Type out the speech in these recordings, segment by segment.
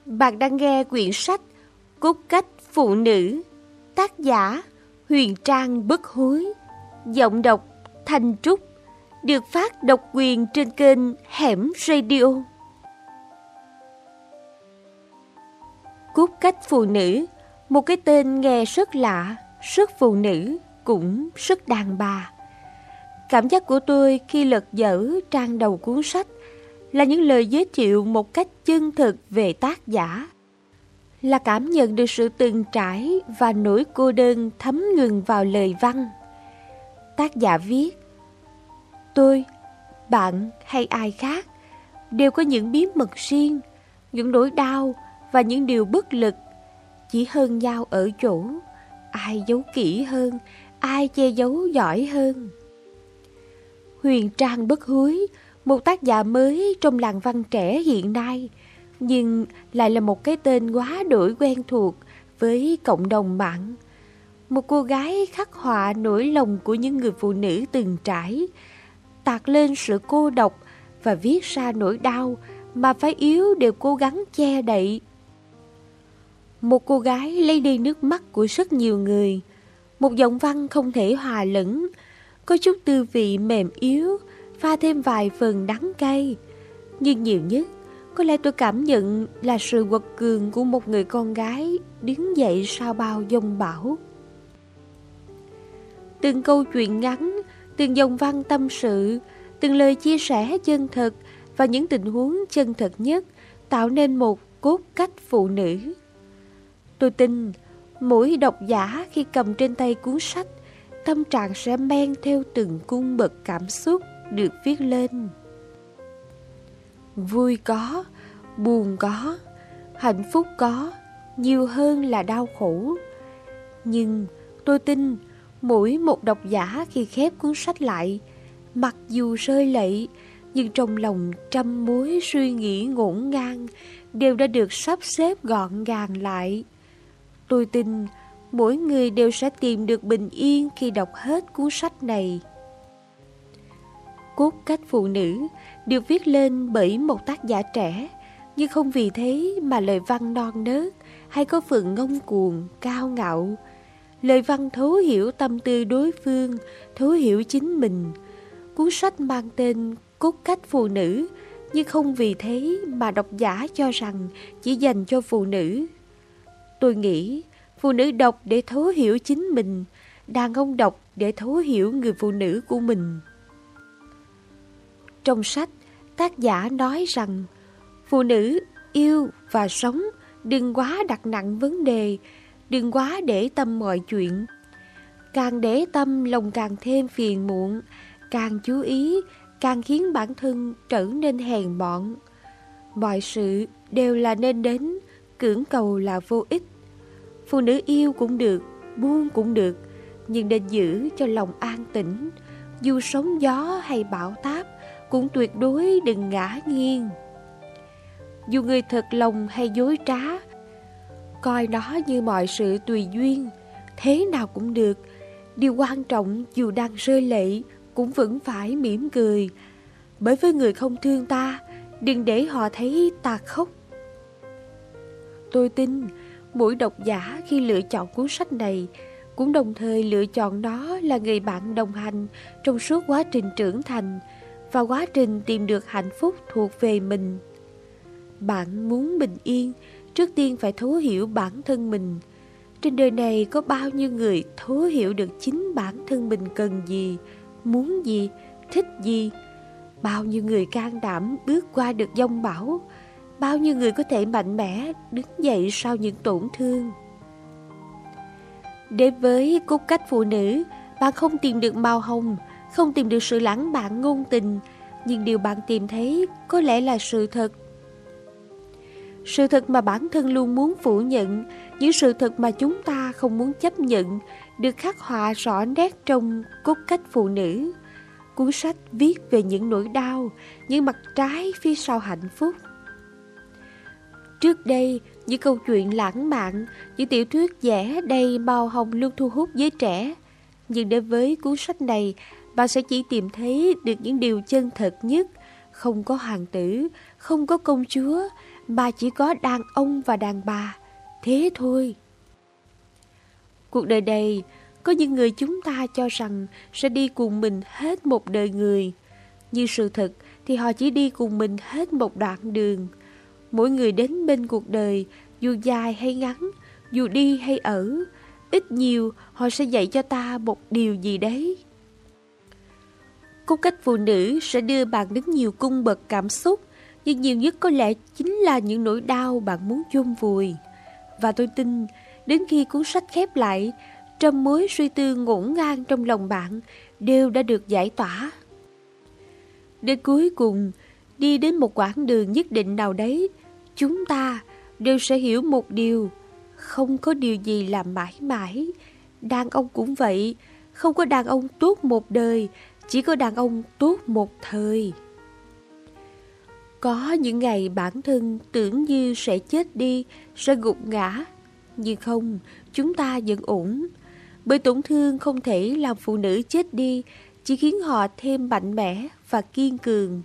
Bạn đang nghe quyển sách Cốt cách phụ nữ, tác giả Huyền Trang Bất Hối, giọng đọc Thanh Trúc, được phát độc quyền trên kênh Hẻm Radio. Cốt cách phụ nữ, một cái tên nghe rất lạ, rất phụ nữ, cũng rất đàn bà. Cảm giác của tôi khi lật dở trang đầu cuốn sách là những lời giới thiệu một cách chân thực về tác giả, là cảm nhận được sự từng trải và nỗi cô đơn thấm nhuần vào lời văn. Tác giả viết: tôi, bạn hay ai khác đều có những bí mật riêng, những nỗi đau và những điều bất lực, chỉ hơn nhau ở chỗ ai giấu kỹ hơn, ai che giấu giỏi hơn. Huyền Trang Bất Hối, một tác giả mới trong làng văn trẻ hiện nay, nhưng lại là một cái tên quá đổi quen thuộc với cộng đồng mạng. Một cô gái khắc họa nỗi lòng của những người phụ nữ từng trải, tạc lên sự cô độc và viết ra nỗi đau mà phái yếu đều cố gắng che đậy. Một cô gái lấy đi nước mắt của rất nhiều người, một giọng văn không thể hòa lẫn, có chút tư vị mềm yếu, pha thêm vài phần đắng cay. Nhưng nhiều nhất, có lẽ tôi cảm nhận là sự quật cường của một người con gái đứng dậy sau bao giông bão. Từng câu chuyện ngắn, từng dòng văn tâm sự, từng lời chia sẻ chân thật và những tình huống chân thật nhất tạo nên một cốt cách phụ nữ. Tôi tin mỗi độc giả khi cầm trên tay cuốn sách, tâm trạng sẽ men theo từng cung bậc cảm xúc được viết lên. Vui có, buồn có, hạnh phúc có, nhiều hơn là đau khổ. Nhưng tôi tin mỗi một độc giả khi khép cuốn sách lại, mặc dù rơi lệ, nhưng trong lòng trăm mối suy nghĩ ngổn ngang đều đã được sắp xếp gọn gàng lại. Tôi tin mỗi người đều sẽ tìm được bình yên khi đọc hết cuốn sách này. Cốt cách phụ nữ được viết lên bởi một tác giả trẻ, nhưng không vì thế mà lời văn non nớt hay có phần ngông cuồng, cao ngạo. Lời văn thấu hiểu tâm tư đối phương, thấu hiểu chính mình. Cuốn sách mang tên Cốt cách phụ nữ, nhưng không vì thế mà độc giả cho rằng chỉ dành cho phụ nữ. Tôi nghĩ phụ nữ đọc để thấu hiểu chính mình, đàn ông đọc để thấu hiểu người phụ nữ của mình. Trong sách, tác giả nói rằng phụ nữ yêu và sống đừng quá đặt nặng vấn đề, đừng quá để tâm mọi chuyện. Càng để tâm lòng càng thêm phiền muộn, càng chú ý càng khiến bản thân trở nên hèn mọn. Mọi sự đều là nên đến, cưỡng cầu là vô ích. Phụ nữ yêu cũng được, buông cũng được, nhưng nên giữ cho lòng an tĩnh. Dù sóng gió hay bão táp, cũng tuyệt đối đừng ngã nghiêng. Dù người thật lòng hay dối trá, coi nó như mọi sự tùy duyên, thế nào cũng được. Điều quan trọng dù đang rơi lệ cũng vẫn phải mỉm cười, bởi với người không thương ta, đừng để họ thấy ta khóc. Tôi tin mỗi độc giả khi lựa chọn cuốn sách này cũng đồng thời lựa chọn nó là người bạn đồng hành trong suốt quá trình trưởng thành và quá trình tìm được hạnh phúc thuộc về mình. Bạn muốn bình yên, trước tiên phải thấu hiểu bản thân mình. Trên đời này có bao nhiêu người thấu hiểu được chính bản thân mình cần gì, muốn gì, thích gì. Bao nhiêu người can đảm bước qua được giông bão. Bao nhiêu người có thể mạnh mẽ đứng dậy sau những tổn thương. Đến với cốt cách phụ nữ, bạn không tìm được màu hồng, không tìm được sự lãng mạn ngôn tình, nhưng điều bạn tìm thấy có lẽ là sự thật. Sự thật mà bản thân luôn muốn phủ nhận, những sự thật mà chúng ta không muốn chấp nhận, được khắc họa rõ nét trong cốt cách phụ nữ. Cuốn sách viết về những nỗi đau, những mặt trái phía sau hạnh phúc. Trước đây, những câu chuyện lãng mạn, những tiểu thuyết vẽ đầy màu hồng luôn thu hút giới trẻ. Nhưng đến với cuốn sách này, bạn sẽ chỉ tìm thấy được những điều chân thật nhất. Không có hoàng tử, không có công chúa, mà chỉ có đàn ông và đàn bà, thế thôi. Cuộc đời này, có những người chúng ta cho rằng sẽ đi cùng mình hết một đời người. Nhưng sự thật thì họ chỉ đi cùng mình hết một đoạn đường. Mỗi người đến bên cuộc đời, dù dài hay ngắn, dù đi hay ở, ít nhiều họ sẽ dạy cho ta một điều gì đấy. Cung cách phụ nữ sẽ đưa bạn đến nhiều cung bậc cảm xúc, nhưng nhiều nhất có lẽ chính là những nỗi đau bạn muốn chôn vùi. Và tôi tin, đến khi cuốn sách khép lại, trăm mối suy tư ngổn ngang trong lòng bạn đều đã được giải tỏa. Đến cuối cùng, đi đến một quãng đường nhất định nào đấy, chúng ta đều sẽ hiểu một điều: không có điều gì là mãi mãi. Đàn ông cũng vậy, không có đàn ông tốt một đời, chỉ có đàn ông tốt một thời. Có những ngày bản thân tưởng như sẽ chết đi, sẽ gục ngã. Nhưng không, chúng ta vẫn ổn. Bởi tổn thương không thể làm phụ nữ chết đi, chỉ khiến họ thêm mạnh mẽ và kiên cường.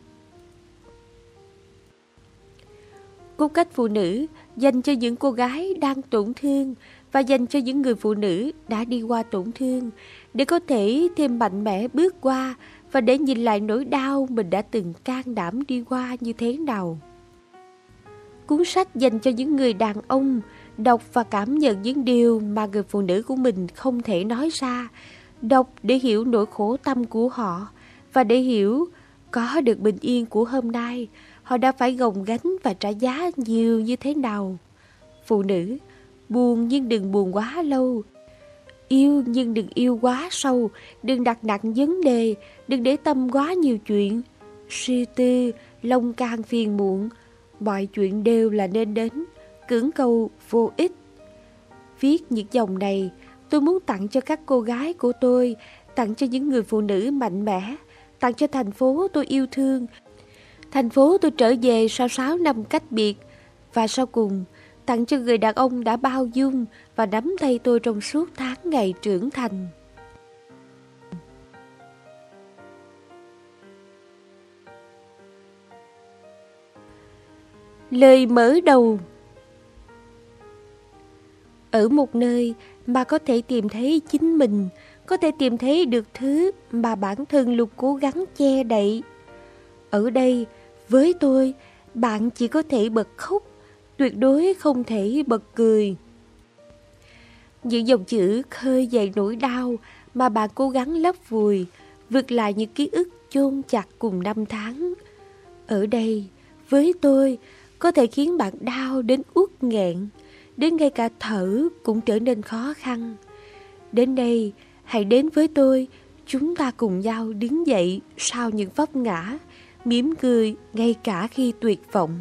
Cung cách phụ nữ dành cho những cô gái đang tổn thương và dành cho những người phụ nữ đã đi qua tổn thương, để có thể thêm mạnh mẽ bước qua và để nhìn lại nỗi đau mình đã từng can đảm đi qua như thế nào. Cuốn sách dành cho những người đàn ông đọc và cảm nhận những điều mà người phụ nữ của mình không thể nói ra, đọc để hiểu nỗi khổ tâm của họ và để hiểu có được bình yên của hôm nay, họ đã phải gồng gánh và trả giá nhiều như thế nào. Phụ nữ, buồn nhưng đừng buồn quá lâu. Yêu nhưng đừng yêu quá sâu, đừng đặt nặng vấn đề, đừng để tâm quá nhiều chuyện. Suy tư, lòng càng phiền muộn, mọi chuyện đều là nên đến, cưỡng cầu vô ích. Viết những dòng này, tôi muốn tặng cho các cô gái của tôi, tặng cho những người phụ nữ mạnh mẽ, tặng cho thành phố tôi yêu thương, thành phố tôi trở về sau 6 năm cách biệt, và sau cùng tặng cho người đàn ông đã bao dung và nắm tay tôi trong suốt tháng ngày trưởng thành. Lời mở đầu. Ở một nơi mà có thể tìm thấy chính mình, có thể tìm thấy được thứ mà bản thân luôn cố gắng che đậy. Ở đây, với tôi, bạn chỉ có thể bật khóc, tuyệt đối không thể bật cười. Những dòng chữ khơi dậy nỗi đau mà bạn cố gắng lấp vùi, vượt lại những ký ức chôn chặt cùng năm tháng. Ở đây, với tôi, có thể khiến bạn đau đến uất nghẹn, đến ngay cả thở cũng trở nên khó khăn. Đến đây, hãy đến với tôi, chúng ta cùng nhau đứng dậy sau những vấp ngã, mỉm cười ngay cả khi tuyệt vọng.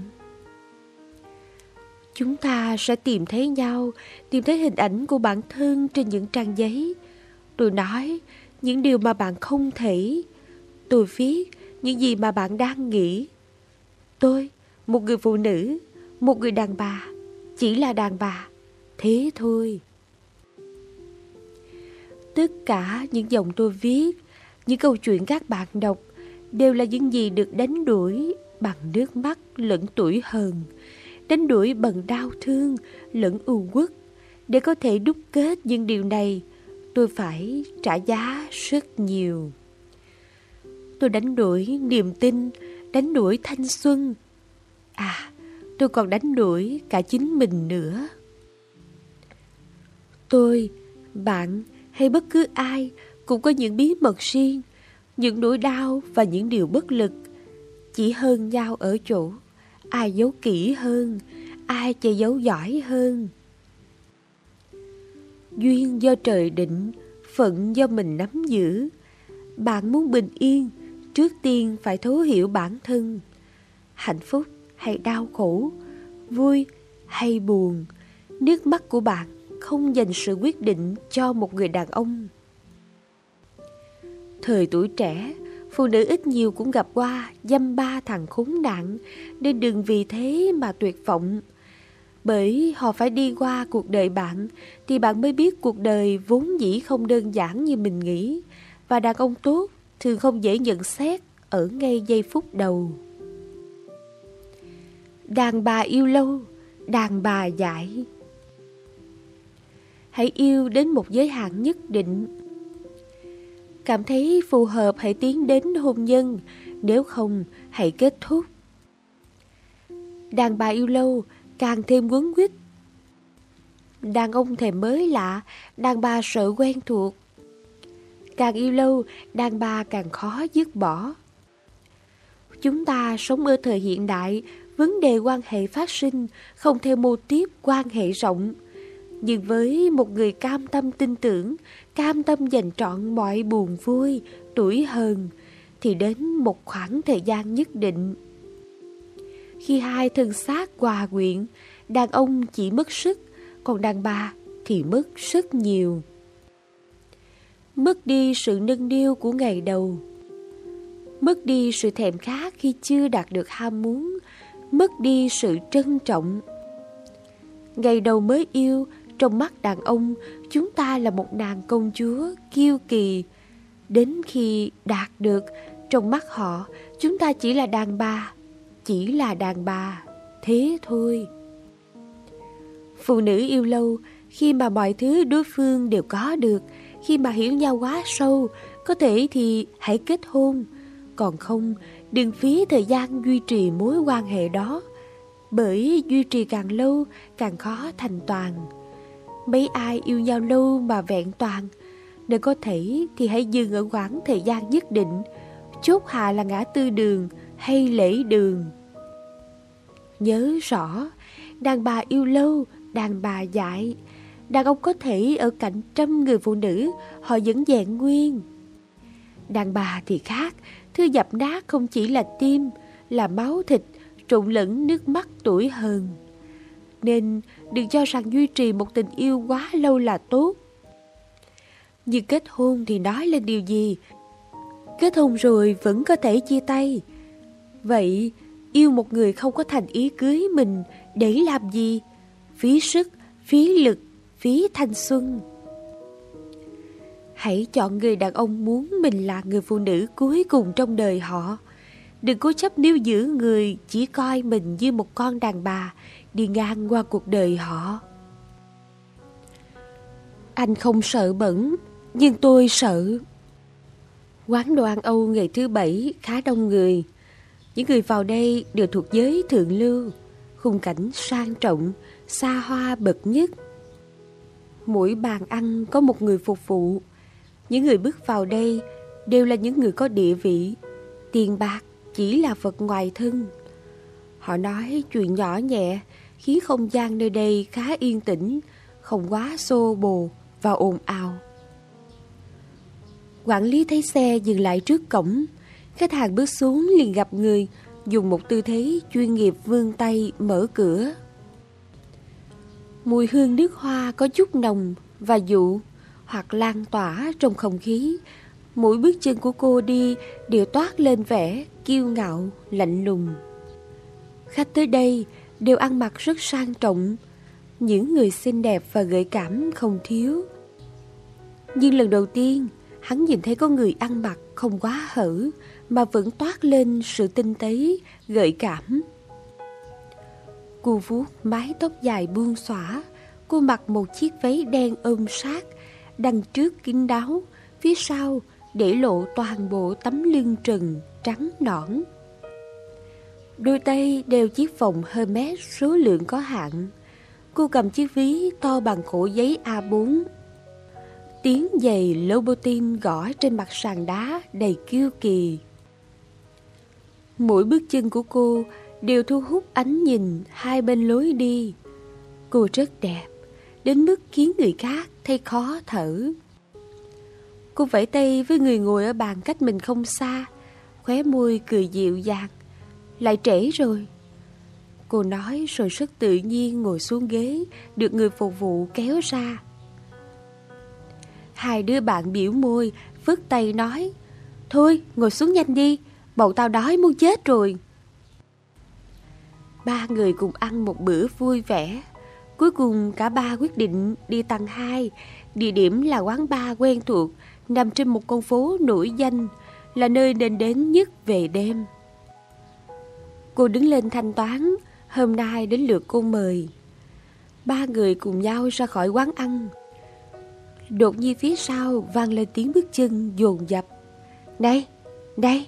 Chúng ta sẽ tìm thấy nhau, tìm thấy hình ảnh của bản thân trên những trang giấy. Tôi nói những điều mà bạn không thể. Tôi viết những gì mà bạn đang nghĩ. Tôi, một người phụ nữ, một người đàn bà, chỉ là đàn bà, thế thôi. Tất cả những dòng tôi viết, những câu chuyện các bạn đọc, đều là những gì được đánh đuổi bằng nước mắt lẫn tủi hờn, đánh đuổi bằng đau thương lẫn u uất. Để có thể đúc kết những điều này, tôi phải trả giá rất nhiều. Tôi đánh đuổi niềm tin, đánh đuổi thanh xuân. Tôi còn đánh đuổi cả chính mình nữa. Tôi, bạn hay bất cứ ai cũng có những bí mật riêng, những nỗi đau và những điều bất lực. Chỉ hơn nhau ở chỗ ai giấu kỹ hơn, ai che giấu giỏi hơn. Duyên do trời định, phận do mình nắm giữ. Bạn muốn bình yên, trước tiên phải thấu hiểu bản thân. Hạnh phúc hay đau khổ, vui hay buồn, nước mắt của bạn không dành sự quyết định cho một người đàn ông. Thời tuổi trẻ, phụ nữ ít nhiều cũng gặp qua dăm ba thằng khốn nạn, nên đừng vì thế mà tuyệt vọng. Bởi họ phải đi qua cuộc đời bạn, thì bạn mới biết cuộc đời vốn dĩ không đơn giản như mình nghĩ, và đàn ông tốt thường không dễ nhận xét ở ngay giây phút đầu. Đàn bà yêu lâu, đàn bà dại. Hãy yêu đến một giới hạn nhất định. Cảm thấy phù hợp hãy tiến đến hôn nhân, nếu không hãy kết thúc. Đàn bà yêu lâu càng thêm quấn quýt. Đàn ông thèm mới lạ, đàn bà sợ quen thuộc. Càng yêu lâu, đàn bà càng khó dứt bỏ. Chúng ta sống ở thời hiện đại, vấn đề quan hệ phát sinh không theo mô típ quan hệ rộng. Nhưng với một người cam tâm tin tưởng, cam tâm dành trọn mọi buồn vui, tuổi hờn, thì đến một khoảng thời gian nhất định, khi hai thân xác hòa quyện, đàn ông chỉ mất sức, còn đàn bà thì mất rất nhiều. Mất đi sự nâng niu của ngày đầu, mất đi sự thèm khát khi chưa đạt được ham muốn, mất đi sự trân trọng. Ngày đầu mới yêu, trong mắt đàn ông, chúng ta là một nàng công chúa kiêu kỳ. Đến khi đạt được, trong mắt họ, chúng ta chỉ là đàn bà, chỉ là đàn bà, thế thôi. Phụ nữ yêu lâu, khi mà mọi thứ đối phương đều có được, khi mà hiểu nhau quá sâu, có thể thì hãy kết hôn. Còn không, đừng phí thời gian duy trì mối quan hệ đó, bởi duy trì càng lâu càng khó thành toàn. Mấy ai yêu nhau lâu mà vẹn toàn, nếu có thể thì hãy dừng ở khoảng thời gian nhất định, chốt hạ là ngã tư đường hay lễ đường. Nhớ rõ, đàn bà yêu lâu, đàn bà dại. Đàn ông có thể ở cạnh 100 người phụ nữ, họ vẫn vẹn nguyên. Đàn bà thì khác, thứ dập nát không chỉ là tim, là máu thịt, trộn lẫn nước mắt tuổi hờn. Nên đừng cho rằng duy trì một tình yêu quá lâu là tốt. Nhưng kết hôn thì nói lên điều gì? Kết hôn rồi vẫn có thể chia tay. Vậy yêu một người không có thành ý cưới mình để làm gì? Phí sức, phí lực, phí thanh xuân. Hãy chọn người đàn ông muốn mình là người phụ nữ cuối cùng trong đời họ. Đừng cố chấp níu giữ người chỉ coi mình như một con đàn bà đi ngang qua cuộc đời họ. Anh không sợ bẩn, nhưng tôi sợ. Quán đồ ăn Âu ngày thứ Bảy khá đông người. Những người vào đây đều thuộc giới thượng lưu, khung cảnh sang trọng, xa hoa bậc nhất. Mỗi bàn ăn có một người phục vụ. Những người bước vào đây đều là những người có địa vị. Tiền bạc chỉ là vật ngoài thân. Họ nói chuyện nhỏ nhẹ, khiến không gian nơi đây khá yên tĩnh, không quá xô bồ và ồn ào. Quản lý thấy xe dừng lại trước cổng. Khách hàng bước xuống liền gặp người, dùng một tư thế chuyên nghiệp vươn tay mở cửa. Mùi hương nước hoa có chút nồng và dịu hoặc lan tỏa trong không khí. Mỗi bước chân của cô đi đều toát lên vẻ kiêu ngạo, lạnh lùng. Khách tới đây đều ăn mặc rất sang trọng, những người xinh đẹp và gợi cảm không thiếu. Nhưng lần đầu tiên, hắn nhìn thấy có người ăn mặc không quá hở mà vẫn toát lên sự tinh tế, gợi cảm. Cô vuốt mái tóc dài buông xõa, cô mặc một chiếc váy đen ôm sát, đằng trước kín đáo, phía sau để lộ toàn bộ tấm lưng trần trắng nõn. Đôi tay đeo chiếc vòng Hermes số lượng có hạn. Cô cầm chiếc ví to bằng khổ giấy A4. Tiếng giày Louboutin gõ trên mặt sàn đá đầy kiêu kỳ. Mỗi bước chân của cô đều thu hút ánh nhìn hai bên lối đi. Cô rất đẹp, đến mức khiến người khác thấy khó thở. Cô vẫy tay với người ngồi ở bàn cách mình không xa, khóe môi cười dịu dàng. Lại trễ rồi. Cô nói rồi rất tự nhiên ngồi xuống ghế, được người phục vụ kéo ra. Hai đứa bạn biểu môi, vứt tay nói, thôi ngồi xuống nhanh đi, bầu tao đói muốn chết rồi. Ba người cùng ăn một bữa vui vẻ. Cuối cùng cả ba quyết định đi tầng 2. Địa điểm là quán bar quen thuộc, nằm trên một con phố nổi danh, là nơi nên đến nhất về đêm. Cô đứng lên thanh toán, Hôm nay đến lượt cô mời. Ba người cùng nhau ra khỏi quán ăn. Đột nhiên phía sau vang lên tiếng bước chân dồn dập. Này, này!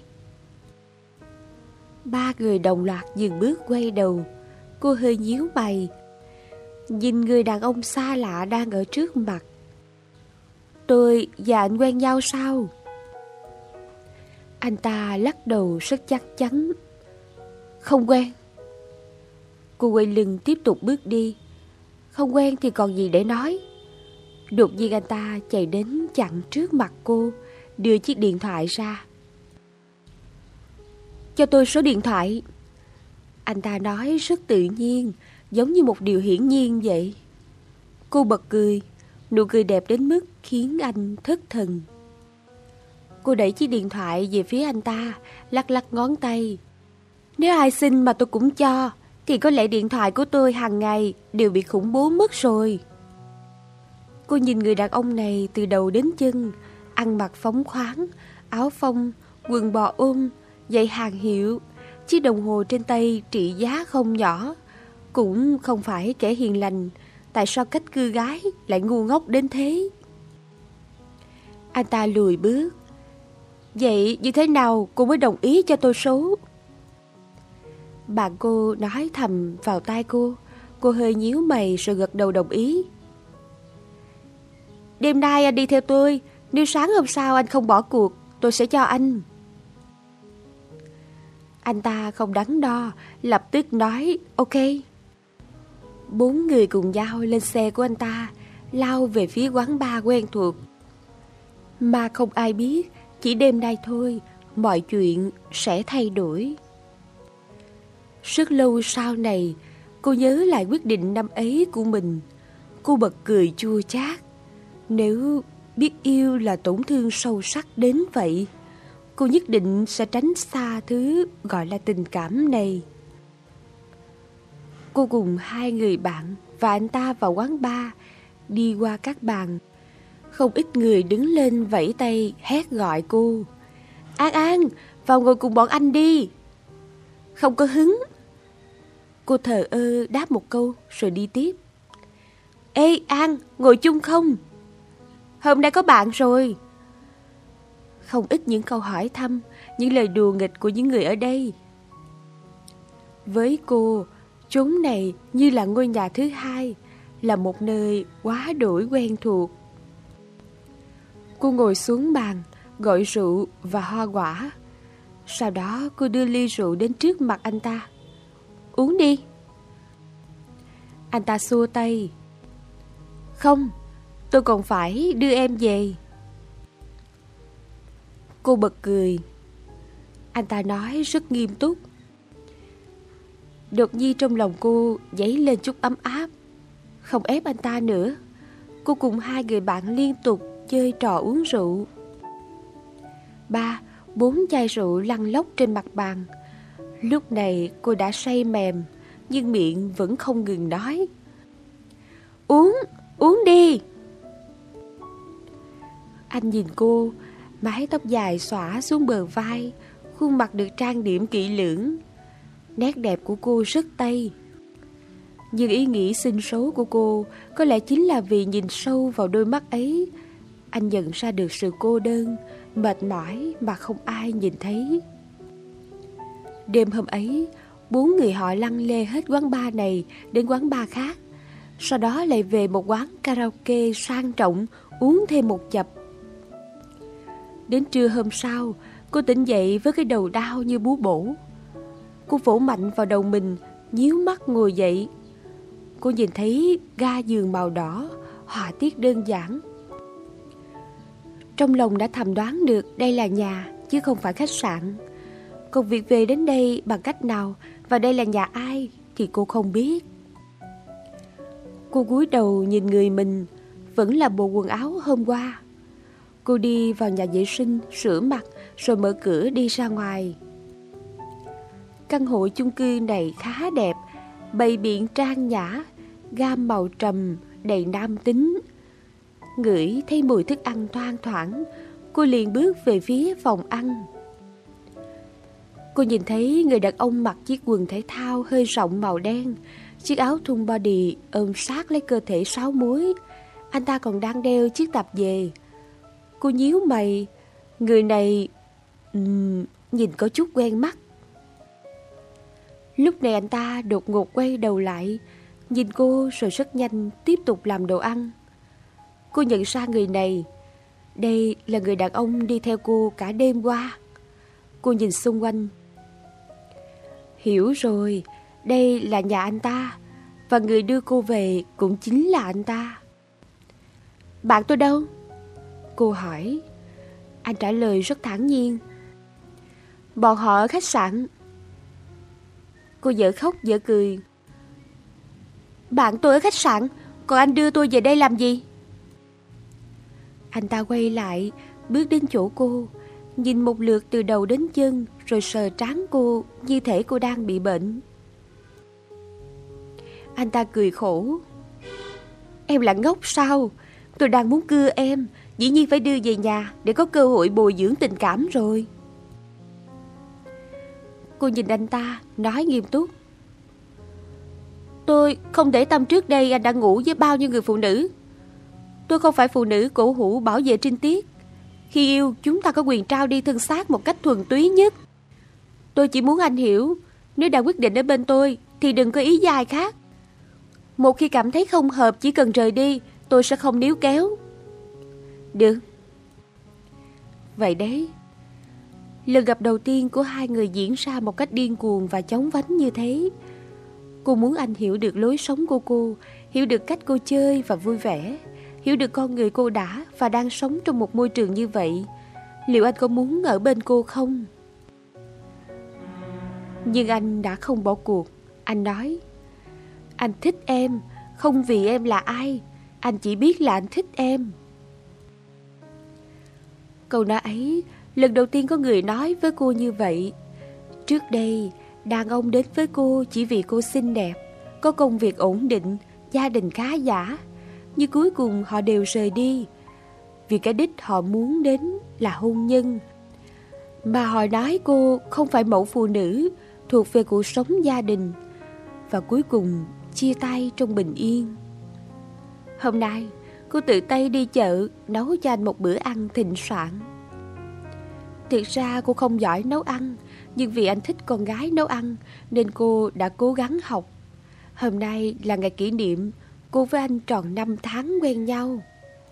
Ba người đồng loạt dừng bước quay đầu. Cô hơi nhíu mày, nhìn người đàn ông xa lạ đang ở trước mặt. Tôi và anh quen nhau sao? Anh ta lắc đầu rất chắc chắn. Không quen. Cô quay lưng tiếp tục bước đi. Không quen thì còn gì để nói. Đột nhiên anh ta chạy đến chặn trước mặt cô, đưa chiếc điện thoại ra. Cho tôi số điện thoại. Anh ta nói rất tự nhiên, giống như một điều hiển nhiên vậy. Cô bật cười, nụ cười đẹp đến mức khiến anh thất thần. Cô đẩy chiếc điện thoại về phía anh ta, lắc lắc ngón tay. Nếu ai xin mà tôi cũng cho, thì có lẽ điện thoại của tôi hàng ngày đều bị khủng bố mất rồi. Cô nhìn người đàn ông này từ đầu đến chân, ăn mặc phóng khoáng, áo phông, quần bò ôm, giày hàng hiệu, chiếc đồng hồ trên tay trị giá không nhỏ. Cũng không phải kẻ hiền lành, tại sao cách cưa gái lại ngu ngốc đến thế? Anh ta lùi bước. Vậy như thế nào cô mới đồng ý cho tôi số? Bạn cô nói thầm vào tai cô. Cô hơi nhíu mày rồi gật đầu đồng ý. Đêm nay anh đi theo tôi. Nếu sáng hôm sau anh không bỏ cuộc, tôi sẽ cho anh. Anh ta không đắn đo, lập tức nói ok. 4 người cùng nhau lên xe của anh ta, lao về phía quán bar quen thuộc. Mà không ai biết, chỉ đêm nay thôi, mọi chuyện sẽ thay đổi. Rất lâu sau này, cô nhớ lại quyết định năm ấy của mình. Cô bật cười chua chát. Nếu biết yêu là tổn thương sâu sắc đến vậy, cô nhất định sẽ tránh xa thứ gọi là tình cảm này. Cô cùng 2 người bạn và anh ta vào quán bar, đi qua các bàn. Không ít người đứng lên vẫy tay hét gọi cô. An An, vào ngồi cùng bọn anh đi. Không có hứng. Cô thờ ơ đáp một câu rồi đi tiếp. Ê An, ngồi chung không? Hôm nay có bạn rồi. Không ít những câu hỏi thăm, những lời đùa nghịch của những người ở đây. Với cô, chốn này như là ngôi nhà thứ hai, là một nơi quá đổi quen thuộc. Cô ngồi xuống bàn, gọi rượu và hoa quả. Sau đó cô đưa ly rượu đến trước mặt anh ta. Uống đi. Anh ta xua tay. Không, tôi còn phải đưa em về. Cô bật cười. Anh ta nói rất nghiêm túc. Đột nhiên trong lòng cô dấy lên chút ấm áp. Không ép anh ta nữa. Cô cùng 2 người bạn liên tục chơi trò uống rượu. 3, 4 chai rượu lăn lóc trên mặt bàn. Lúc này cô đã say mềm, nhưng miệng vẫn không ngừng nói. Uống, uống đi. Anh nhìn cô, mái tóc dài xõa xuống bờ vai, khuôn mặt được trang điểm kỹ lưỡng. Nét đẹp của cô rất Tây. Nhưng ý nghĩ xinh xấu của cô có lẽ chính là vì nhìn sâu vào đôi mắt ấy, anh nhận ra được sự cô đơn, mệt mỏi mà không ai nhìn thấy. Đêm hôm ấy, 4 người họ lăn lê hết quán bar này đến quán bar khác, sau đó lại về một quán karaoke sang trọng uống thêm một chập. Đến trưa hôm sau, cô tỉnh dậy với cái đầu đau như búa bổ. Cô vỗ mạnh vào đầu mình, nhíu mắt ngồi dậy. Cô nhìn thấy ga giường màu đỏ, họa tiết đơn giản. Trong lòng đã thầm đoán được đây là nhà chứ không phải khách sạn. Còn việc về đến đây bằng cách nào và đây là nhà ai thì cô không biết. Cô cúi đầu nhìn người mình, vẫn là bộ quần áo hôm qua. Cô đi vào nhà vệ sinh, rửa mặt rồi mở cửa đi ra ngoài. Căn hộ chung cư này khá đẹp, bày biện trang nhã, gam màu trầm, đầy nam tính. Ngửi thấy mùi thức ăn thoang thoảng, cô liền bước về phía phòng ăn. Cô nhìn thấy người đàn ông mặc chiếc quần thể thao hơi rộng màu đen, chiếc áo thun body ôm sát lấy cơ thể 6 múi. Anh ta còn đang đeo chiếc tạp dề. Cô nhíu mày, người này nhìn có chút quen mắt. Lúc này anh ta đột ngột quay đầu lại, nhìn cô rồi rất nhanh tiếp tục làm đồ ăn. Cô nhận ra người này, đây là người đàn ông đi theo cô cả đêm qua. Cô nhìn xung quanh. Hiểu rồi, đây là nhà anh ta, và người đưa cô về cũng chính là anh ta. Bạn tôi đâu? Cô hỏi. Anh trả lời rất thản nhiên. Bọn họ ở khách sạn. Cô dở khóc dở cười. Bạn tôi ở khách sạn, còn anh đưa tôi về đây làm gì? Anh ta quay lại, bước đến chỗ cô, nhìn một lượt từ đầu đến chân, rồi sờ trán cô như thể cô đang bị bệnh. Anh ta cười khổ. Em là ngốc sao? Tôi đang muốn cưa em, dĩ nhiên phải đưa về nhà để có cơ hội bồi dưỡng tình cảm rồi. Cô nhìn anh ta, nói nghiêm túc. Tôi không để tâm trước đây anh đã ngủ với bao nhiêu người phụ nữ. Tôi không phải phụ nữ cổ hủ bảo vệ trinh tiết. Khi yêu, chúng ta có quyền trao đi thân xác một cách thuần túy nhất. Tôi chỉ muốn anh hiểu, nếu đã quyết định ở bên tôi thì đừng có ý với ai khác. Một khi cảm thấy không hợp, chỉ cần rời đi, tôi sẽ không níu kéo. Được. Vậy đấy. Lần gặp đầu tiên của hai người diễn ra một cách điên cuồng và chóng vánh như thế. Cô muốn anh hiểu được lối sống của cô, hiểu được cách cô chơi và vui vẻ, hiểu được con người cô đã và đang sống trong một môi trường như vậy. Liệu anh có muốn ở bên cô không? Nhưng anh đã không bỏ cuộc. Anh nói, anh thích em, không vì em là ai. Anh chỉ biết là anh thích em. Câu nói ấy, lần đầu tiên có người nói với cô như vậy. Trước đây, đàn ông đến với cô chỉ vì cô xinh đẹp, có công việc ổn định, gia đình khá giả. Nhưng cuối cùng họ đều rời đi, vì cái đích họ muốn đến là hôn nhân. Mà họ nói cô không phải mẫu phụ nữ thuộc về cuộc sống gia đình. Và cuối cùng chia tay trong bình yên. Hôm nay cô tự tay đi chợ nấu cho anh một bữa ăn thịnh soạn. Thực ra cô không giỏi nấu ăn, nhưng vì anh thích con gái nấu ăn nên cô đã cố gắng học. Hôm nay là ngày kỷ niệm cô với anh tròn 5 tháng quen nhau.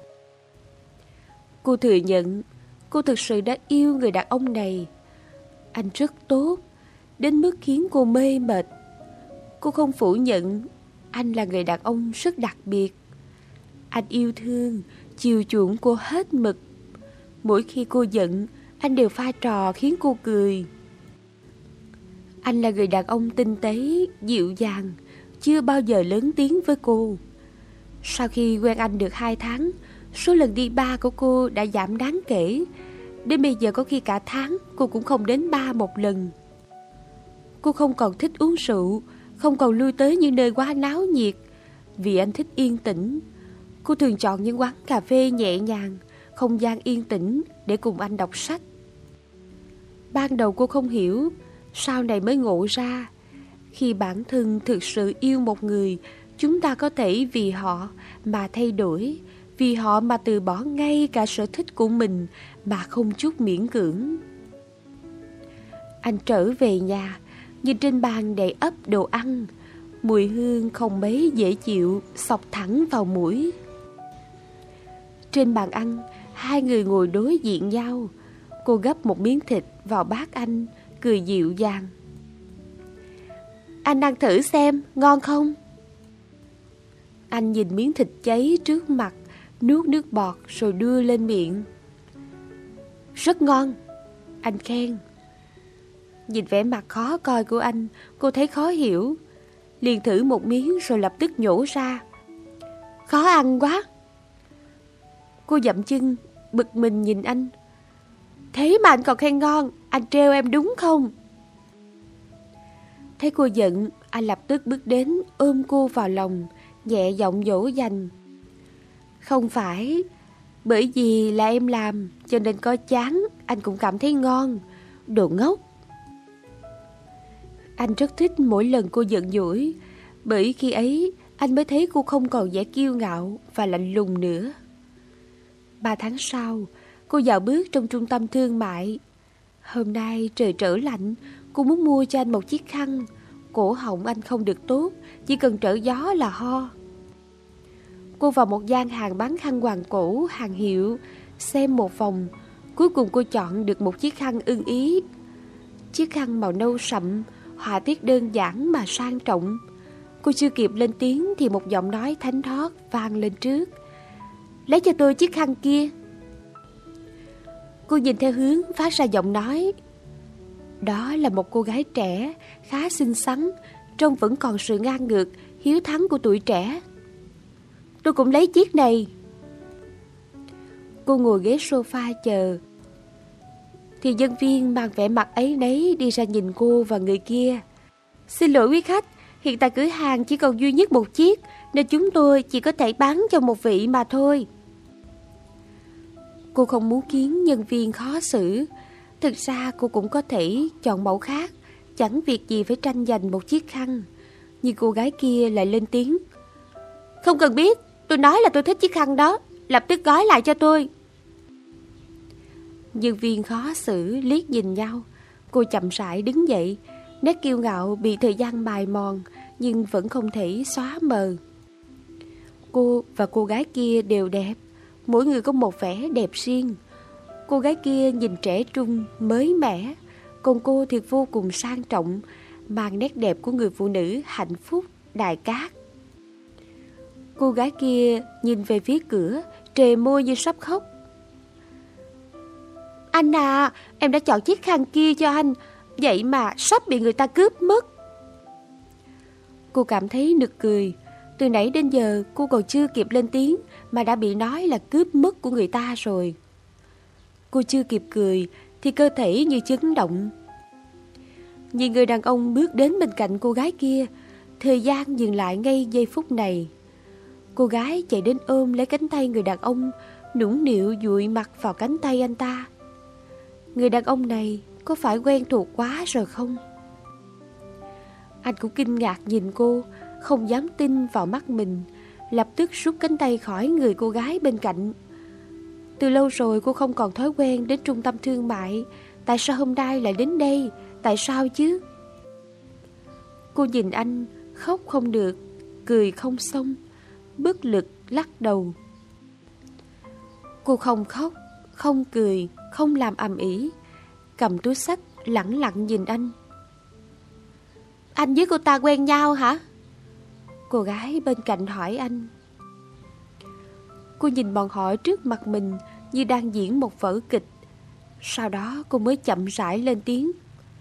Cô thừa nhận cô thực sự đã yêu người đàn ông này. Anh rất tốt, đến mức khiến cô mê mệt. Cô không phủ nhận anh là người đàn ông rất đặc biệt. Anh yêu thương, chiều chuộng cô hết mực. Mỗi khi cô giận, anh đều pha trò khiến cô cười. Anh là người đàn ông tinh tế, dịu dàng, chưa bao giờ lớn tiếng với cô. Sau khi quen anh được 2 tháng, số lần đi bar của cô đã giảm đáng kể. Đến bây giờ có khi cả tháng cô cũng không đến bar một lần. Cô không còn thích uống rượu, không còn lui tới những nơi quá náo nhiệt. Vì anh thích yên tĩnh, cô thường chọn những quán cà phê nhẹ nhàng, không gian yên tĩnh để cùng anh đọc sách. Ban đầu cô không hiểu, sau này mới ngộ ra. Khi bản thân thực sự yêu một người, chúng ta có thể vì họ mà thay đổi, vì họ mà từ bỏ ngay cả sở thích của mình mà không chút miễn cưỡng. Anh trở về nhà, nhìn trên bàn đầy ắp đồ ăn, mùi hương không mấy dễ chịu xộc thẳng vào mũi. Trên bàn ăn, hai người ngồi đối diện nhau. Cô gấp một miếng thịt vào bát anh, cười dịu dàng. Anh ăn thử xem, ngon không? Anh nhìn miếng thịt cháy trước mặt, nuốt nước bọt rồi đưa lên miệng. Rất ngon, anh khen. Nhìn vẻ mặt khó coi của anh, cô thấy khó hiểu. Liền thử một miếng rồi lập tức nhổ ra. Khó ăn quá. Cô dậm chân, bực mình nhìn anh. Thế mà anh còn khen ngon, anh trêu em đúng không? Thấy cô giận, anh lập tức bước đến ôm cô vào lòng, nhẹ giọng dỗ dành. Không phải, bởi vì là em làm cho nên có chán anh cũng cảm thấy ngon. Đồ ngốc. Anh rất thích mỗi lần cô giận dỗi, bởi khi ấy anh mới thấy cô không còn vẻ kiêu ngạo và lạnh lùng nữa. 3 tháng sau, cô dạo bước trong trung tâm thương mại. Hôm nay trời trở lạnh, cô muốn mua cho anh một chiếc khăn. Cổ họng anh không được tốt, chỉ cần trở gió là ho. Cô vào một gian hàng bán khăn quàng cổ hàng hiệu, xem một vòng. Cuối cùng cô chọn được một chiếc khăn ưng ý. Chiếc khăn màu nâu sậm, họa tiết đơn giản mà sang trọng. Cô chưa kịp lên tiếng thì một giọng nói thánh thót vang lên trước. Lấy cho tôi chiếc khăn kia. Cô nhìn theo hướng phát ra giọng nói. Đó là một cô gái trẻ, khá xinh xắn, trông vẫn còn sự ngang ngược, hiếu thắng của tuổi trẻ. Tôi cũng lấy chiếc này. Cô ngồi ghế sofa chờ, thì nhân viên mang vẻ mặt áy náy đi ra nhìn cô và người kia. Xin lỗi quý khách, hiện tại cửa hàng chỉ còn duy nhất một chiếc, nên chúng tôi chỉ có thể bán cho một vị mà thôi. Cô không muốn khiến nhân viên khó xử. Thực ra cô cũng có thể chọn mẫu khác, chẳng việc gì phải tranh giành một chiếc khăn. Nhưng cô gái kia lại lên tiếng. Không cần biết, tôi nói là tôi thích chiếc khăn đó, lập tức gói lại cho tôi. Nhân viên khó xử liếc nhìn nhau. Cô chậm rãi đứng dậy, nét kiêu ngạo bị thời gian mài mòn nhưng vẫn không thể xóa mờ. Cô và cô gái kia đều đẹp, mỗi người có một vẻ đẹp riêng. Cô gái kia nhìn trẻ trung, mới mẻ, còn cô thì vô cùng sang trọng, mang nét đẹp của người phụ nữ hạnh phúc, đài cát. Cô gái kia nhìn về phía cửa, trề môi như sắp khóc. Anh à, em đã chọn chiếc khăn kia cho anh, vậy mà sắp bị người ta cướp mất. Cô cảm thấy nực cười. Từ nãy đến giờ cô còn chưa kịp lên tiếng mà đã bị nói là cướp mất của người ta rồi. Cô chưa kịp cười thì cơ thể như chấn động. Nhìn người đàn ông bước đến bên cạnh cô gái kia, thời gian dừng lại ngay giây phút này. Cô gái chạy đến ôm lấy cánh tay người đàn ông, nũng nịu dụi mặt vào cánh tay anh ta. Người đàn ông này có phải quen thuộc quá rồi không? Anh cũng kinh ngạc nhìn cô, không dám tin vào mắt mình, lập tức rút cánh tay khỏi người cô gái bên cạnh. Từ lâu rồi cô không còn thói quen đến trung tâm thương mại. Tại sao hôm nay lại đến đây? Tại sao chứ? Cô nhìn anh, khóc không được, cười không xong, bất lực lắc đầu. Cô không khóc, không cười, không làm ầm ĩ, cầm túi xách lẳng lặng nhìn anh. Anh với cô ta quen nhau hả? Cô gái bên cạnh hỏi anh. Cô nhìn bọn họ trước mặt mình như đang diễn một vở kịch. Sau đó cô mới chậm rãi lên tiếng.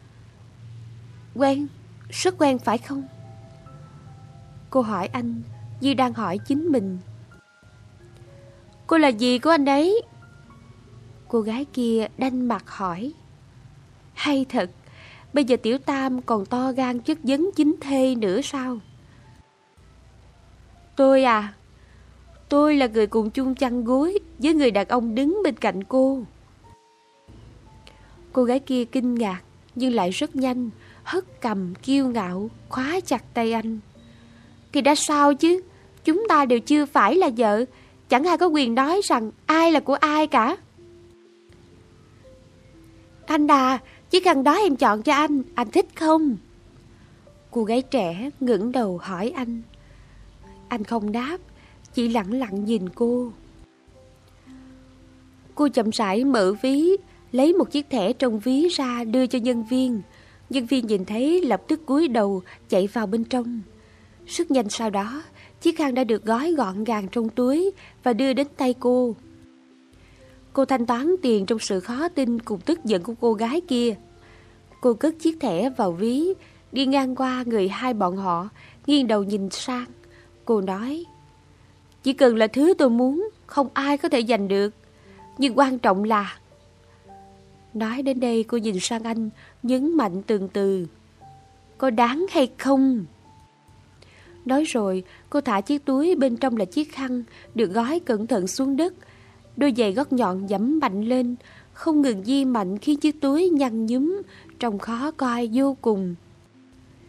Quen, rất quen phải không? Cô hỏi anh như đang hỏi chính mình. Cô là gì của anh ấy? Cô gái kia đanh mặt hỏi. Hay thật, bây giờ Tiểu Tam còn to gan chất vấn chính thê nữa sao? Tôi à, tôi là người cùng chung chăn gối với người đàn ông đứng bên cạnh cô. Cô gái kia kinh ngạc nhưng lại rất nhanh, hất cằm kiêu ngạo, khóa chặt tay anh. Thì đã sao chứ, chúng ta đều chưa phải là vợ, chẳng ai có quyền nói rằng ai là của ai cả. Anh à, chiếc khăn đó em chọn cho anh thích không? Cô gái trẻ ngẩng đầu hỏi anh. Anh không đáp, chỉ lặng lặng nhìn cô. Cô chậm rãi mở ví, lấy một chiếc thẻ trong ví ra đưa cho nhân viên. Nhân viên nhìn thấy lập tức cúi đầu chạy vào bên trong. Rất nhanh sau đó, chiếc khăn đã được gói gọn gàng trong túi và đưa đến tay cô. Cô thanh toán tiền trong sự khó tin cùng tức giận của cô gái kia. Cô cất chiếc thẻ vào ví, đi ngang qua người hai bọn họ, nghiêng đầu nhìn sang. Cô nói, chỉ cần là thứ tôi muốn, không ai có thể giành được. Nhưng quan trọng là... Nói đến đây cô nhìn sang anh, nhấn mạnh từng từ. Có đáng hay không? Nói rồi, cô thả chiếc túi bên trong là chiếc khăn, được gói cẩn thận xuống đất. Đôi giày gót nhọn giẫm mạnh lên, không ngừng di mạnh khiến chiếc túi nhăn nhúm, trông khó coi vô cùng.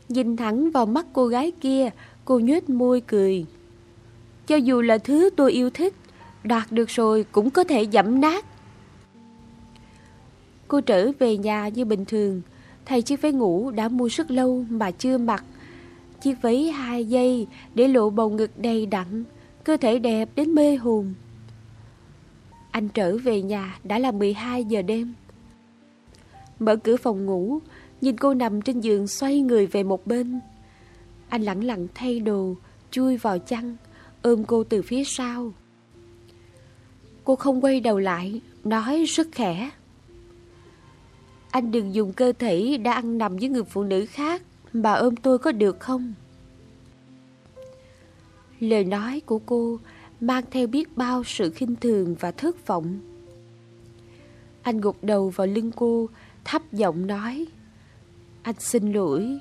Nhìn thẳng vào mắt cô gái kia, cô nhếch môi cười. Cho dù là thứ tôi yêu thích, đoạt được rồi cũng có thể giẫm nát. Cô trở về nhà như bình thường, thay chiếc váy ngủ đã mua rất lâu mà chưa mặc. Chiếc váy 2 dây để lộ bầu ngực đầy đặn, cơ thể đẹp đến mê hồn. Anh trở về nhà đã là 12 giờ đêm. Mở cửa phòng ngủ, nhìn cô nằm trên giường xoay người về một bên. Anh lẳng lặng thay đồ, chui vào chăn, ôm cô từ phía sau. Cô không quay đầu lại, nói rất khẽ. Anh đừng dùng cơ thể đã ăn nằm với người phụ nữ khác mà ôm tôi có được không? Lời nói của cô mang theo biết bao sự khinh thường và thất vọng. Anh gục đầu vào lưng cô, thấp giọng nói. Anh xin lỗi.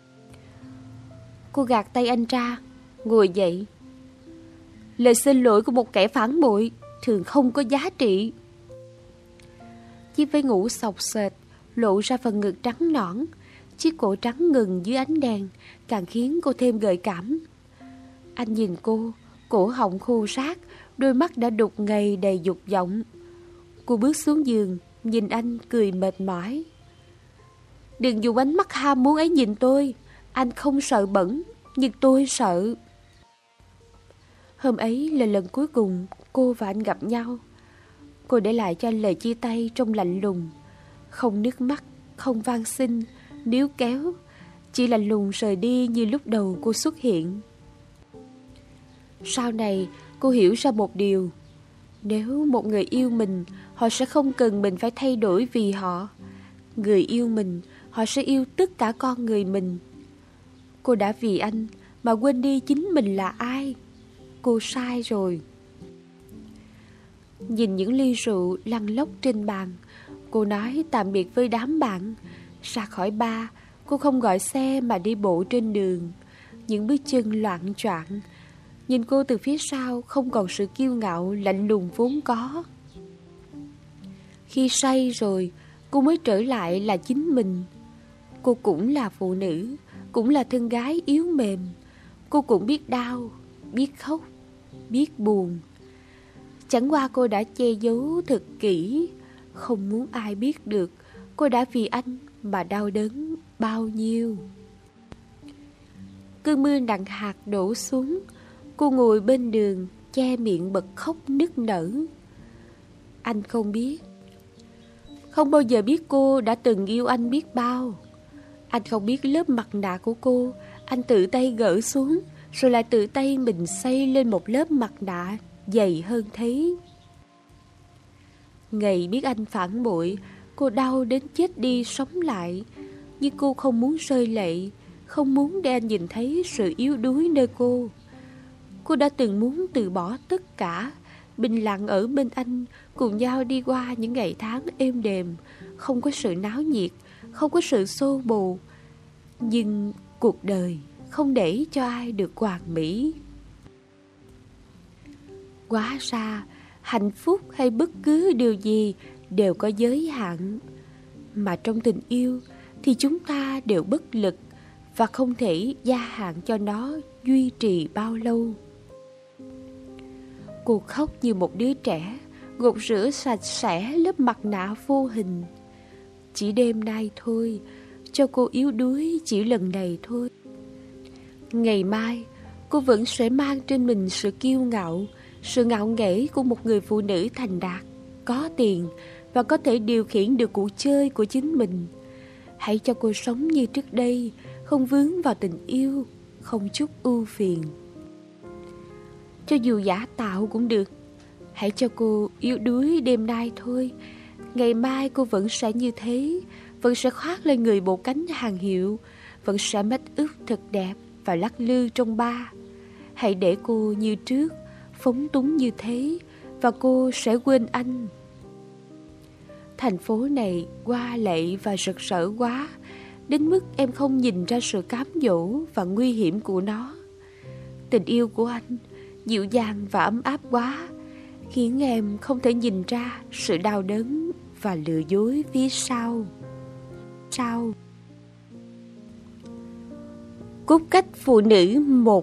Cô gạt tay anh ra, ngồi dậy. Lời xin lỗi của một kẻ phản bội thường không có giá trị. Chiếc váy ngủ xộc xệch lộ ra phần ngực trắng nõn, chiếc cổ trắng ngần dưới ánh đèn càng khiến cô thêm gợi cảm. Anh nhìn cô, cổ họng khô rát, đôi mắt đã đục ngầu đầy dục vọng. Cô bước xuống giường, nhìn anh cười mệt mỏi. Đừng dùng ánh mắt ham muốn ấy nhìn tôi. Anh không sợ bẩn, nhưng tôi sợ. Hôm ấy là lần cuối cùng cô và anh gặp nhau. Cô để lại cho anh lời chia tay trong lạnh lùng. Không nước mắt, không van xin, níu kéo, chỉ lạnh lùng rời đi như lúc đầu cô xuất hiện. Sau này cô hiểu ra một điều. Nếu một người yêu mình, họ sẽ không cần mình phải thay đổi vì họ. Người yêu mình, họ sẽ yêu tất cả con người mình. Cô đã vì anh mà quên đi chính mình là ai. Cô sai rồi. Nhìn những ly rượu lăn lóc trên bàn, cô nói tạm biệt với đám bạn. Ra khỏi bar, cô không gọi xe mà đi bộ trên đường. Những bước chân loạng choạng. Nhìn cô từ phía sau không còn sự kiêu ngạo lạnh lùng vốn có. Khi say rồi, cô mới trở lại là chính mình. Cô cũng là phụ nữ, cũng là thân gái yếu mềm. Cô cũng biết đau, biết khóc, biết buồn. Chẳng qua cô đã che giấu thật kỹ, không muốn ai biết được cô đã vì anh mà đau đớn bao nhiêu. Cơn mưa nặng hạt đổ xuống. Cô ngồi bên đường, che miệng bật khóc nức nở. Anh không biết, không bao giờ biết cô đã từng yêu anh biết bao. Anh không biết lớp mặt nạ của cô anh tự tay gỡ xuống, rồi lại tự tay mình xây lên một lớp mặt nạ dày hơn thế. Ngày biết anh phản bội, cô đau đến chết đi sống lại. Nhưng cô không muốn rơi lệ, không muốn để anh nhìn thấy sự yếu đuối nơi cô. Cô đã từng muốn từ bỏ tất cả, bình lặng ở bên anh, cùng nhau đi qua những ngày tháng êm đềm, không có sự náo nhiệt, không có sự xô bồ. Nhưng cuộc đời không để cho ai được hoàn mỹ. Hóa ra, hạnh phúc hay bất cứ điều gì đều có giới hạn. Mà trong tình yêu thì chúng ta đều bất lực và không thể gia hạn cho nó duy trì bao lâu. Cô khóc như một đứa trẻ, gột rửa sạch sẽ lớp mặt nạ vô hình. Chỉ đêm nay thôi, cho cô yếu đuối chỉ lần này thôi. Ngày mai, cô vẫn sẽ mang trên mình sự kiêu ngạo, sự ngạo nghễ của một người phụ nữ thành đạt, có tiền và có thể điều khiển được cuộc chơi của chính mình. Hãy cho cô sống như trước đây, không vướng vào tình yêu, không chút ưu phiền. Cho dù giả tạo cũng được. Hãy cho cô yếu đuối đêm nay thôi. Ngày mai cô vẫn sẽ như thế, vẫn sẽ khoác lên người bộ cánh hàng hiệu, vẫn sẽ make up thật đẹp và lắc lư trong bar. Hãy để cô như trước, phóng túng như thế, và cô sẽ quên anh. Thành phố này hoa lệ và rực rỡ quá, đến mức em không nhìn ra sự cám dỗ và nguy hiểm của nó. Tình yêu của anh dịu dàng và ấm áp quá, khiến em không thể nhìn ra sự đau đớn và lừa dối phía sau. Cốt cách phụ nữ 1.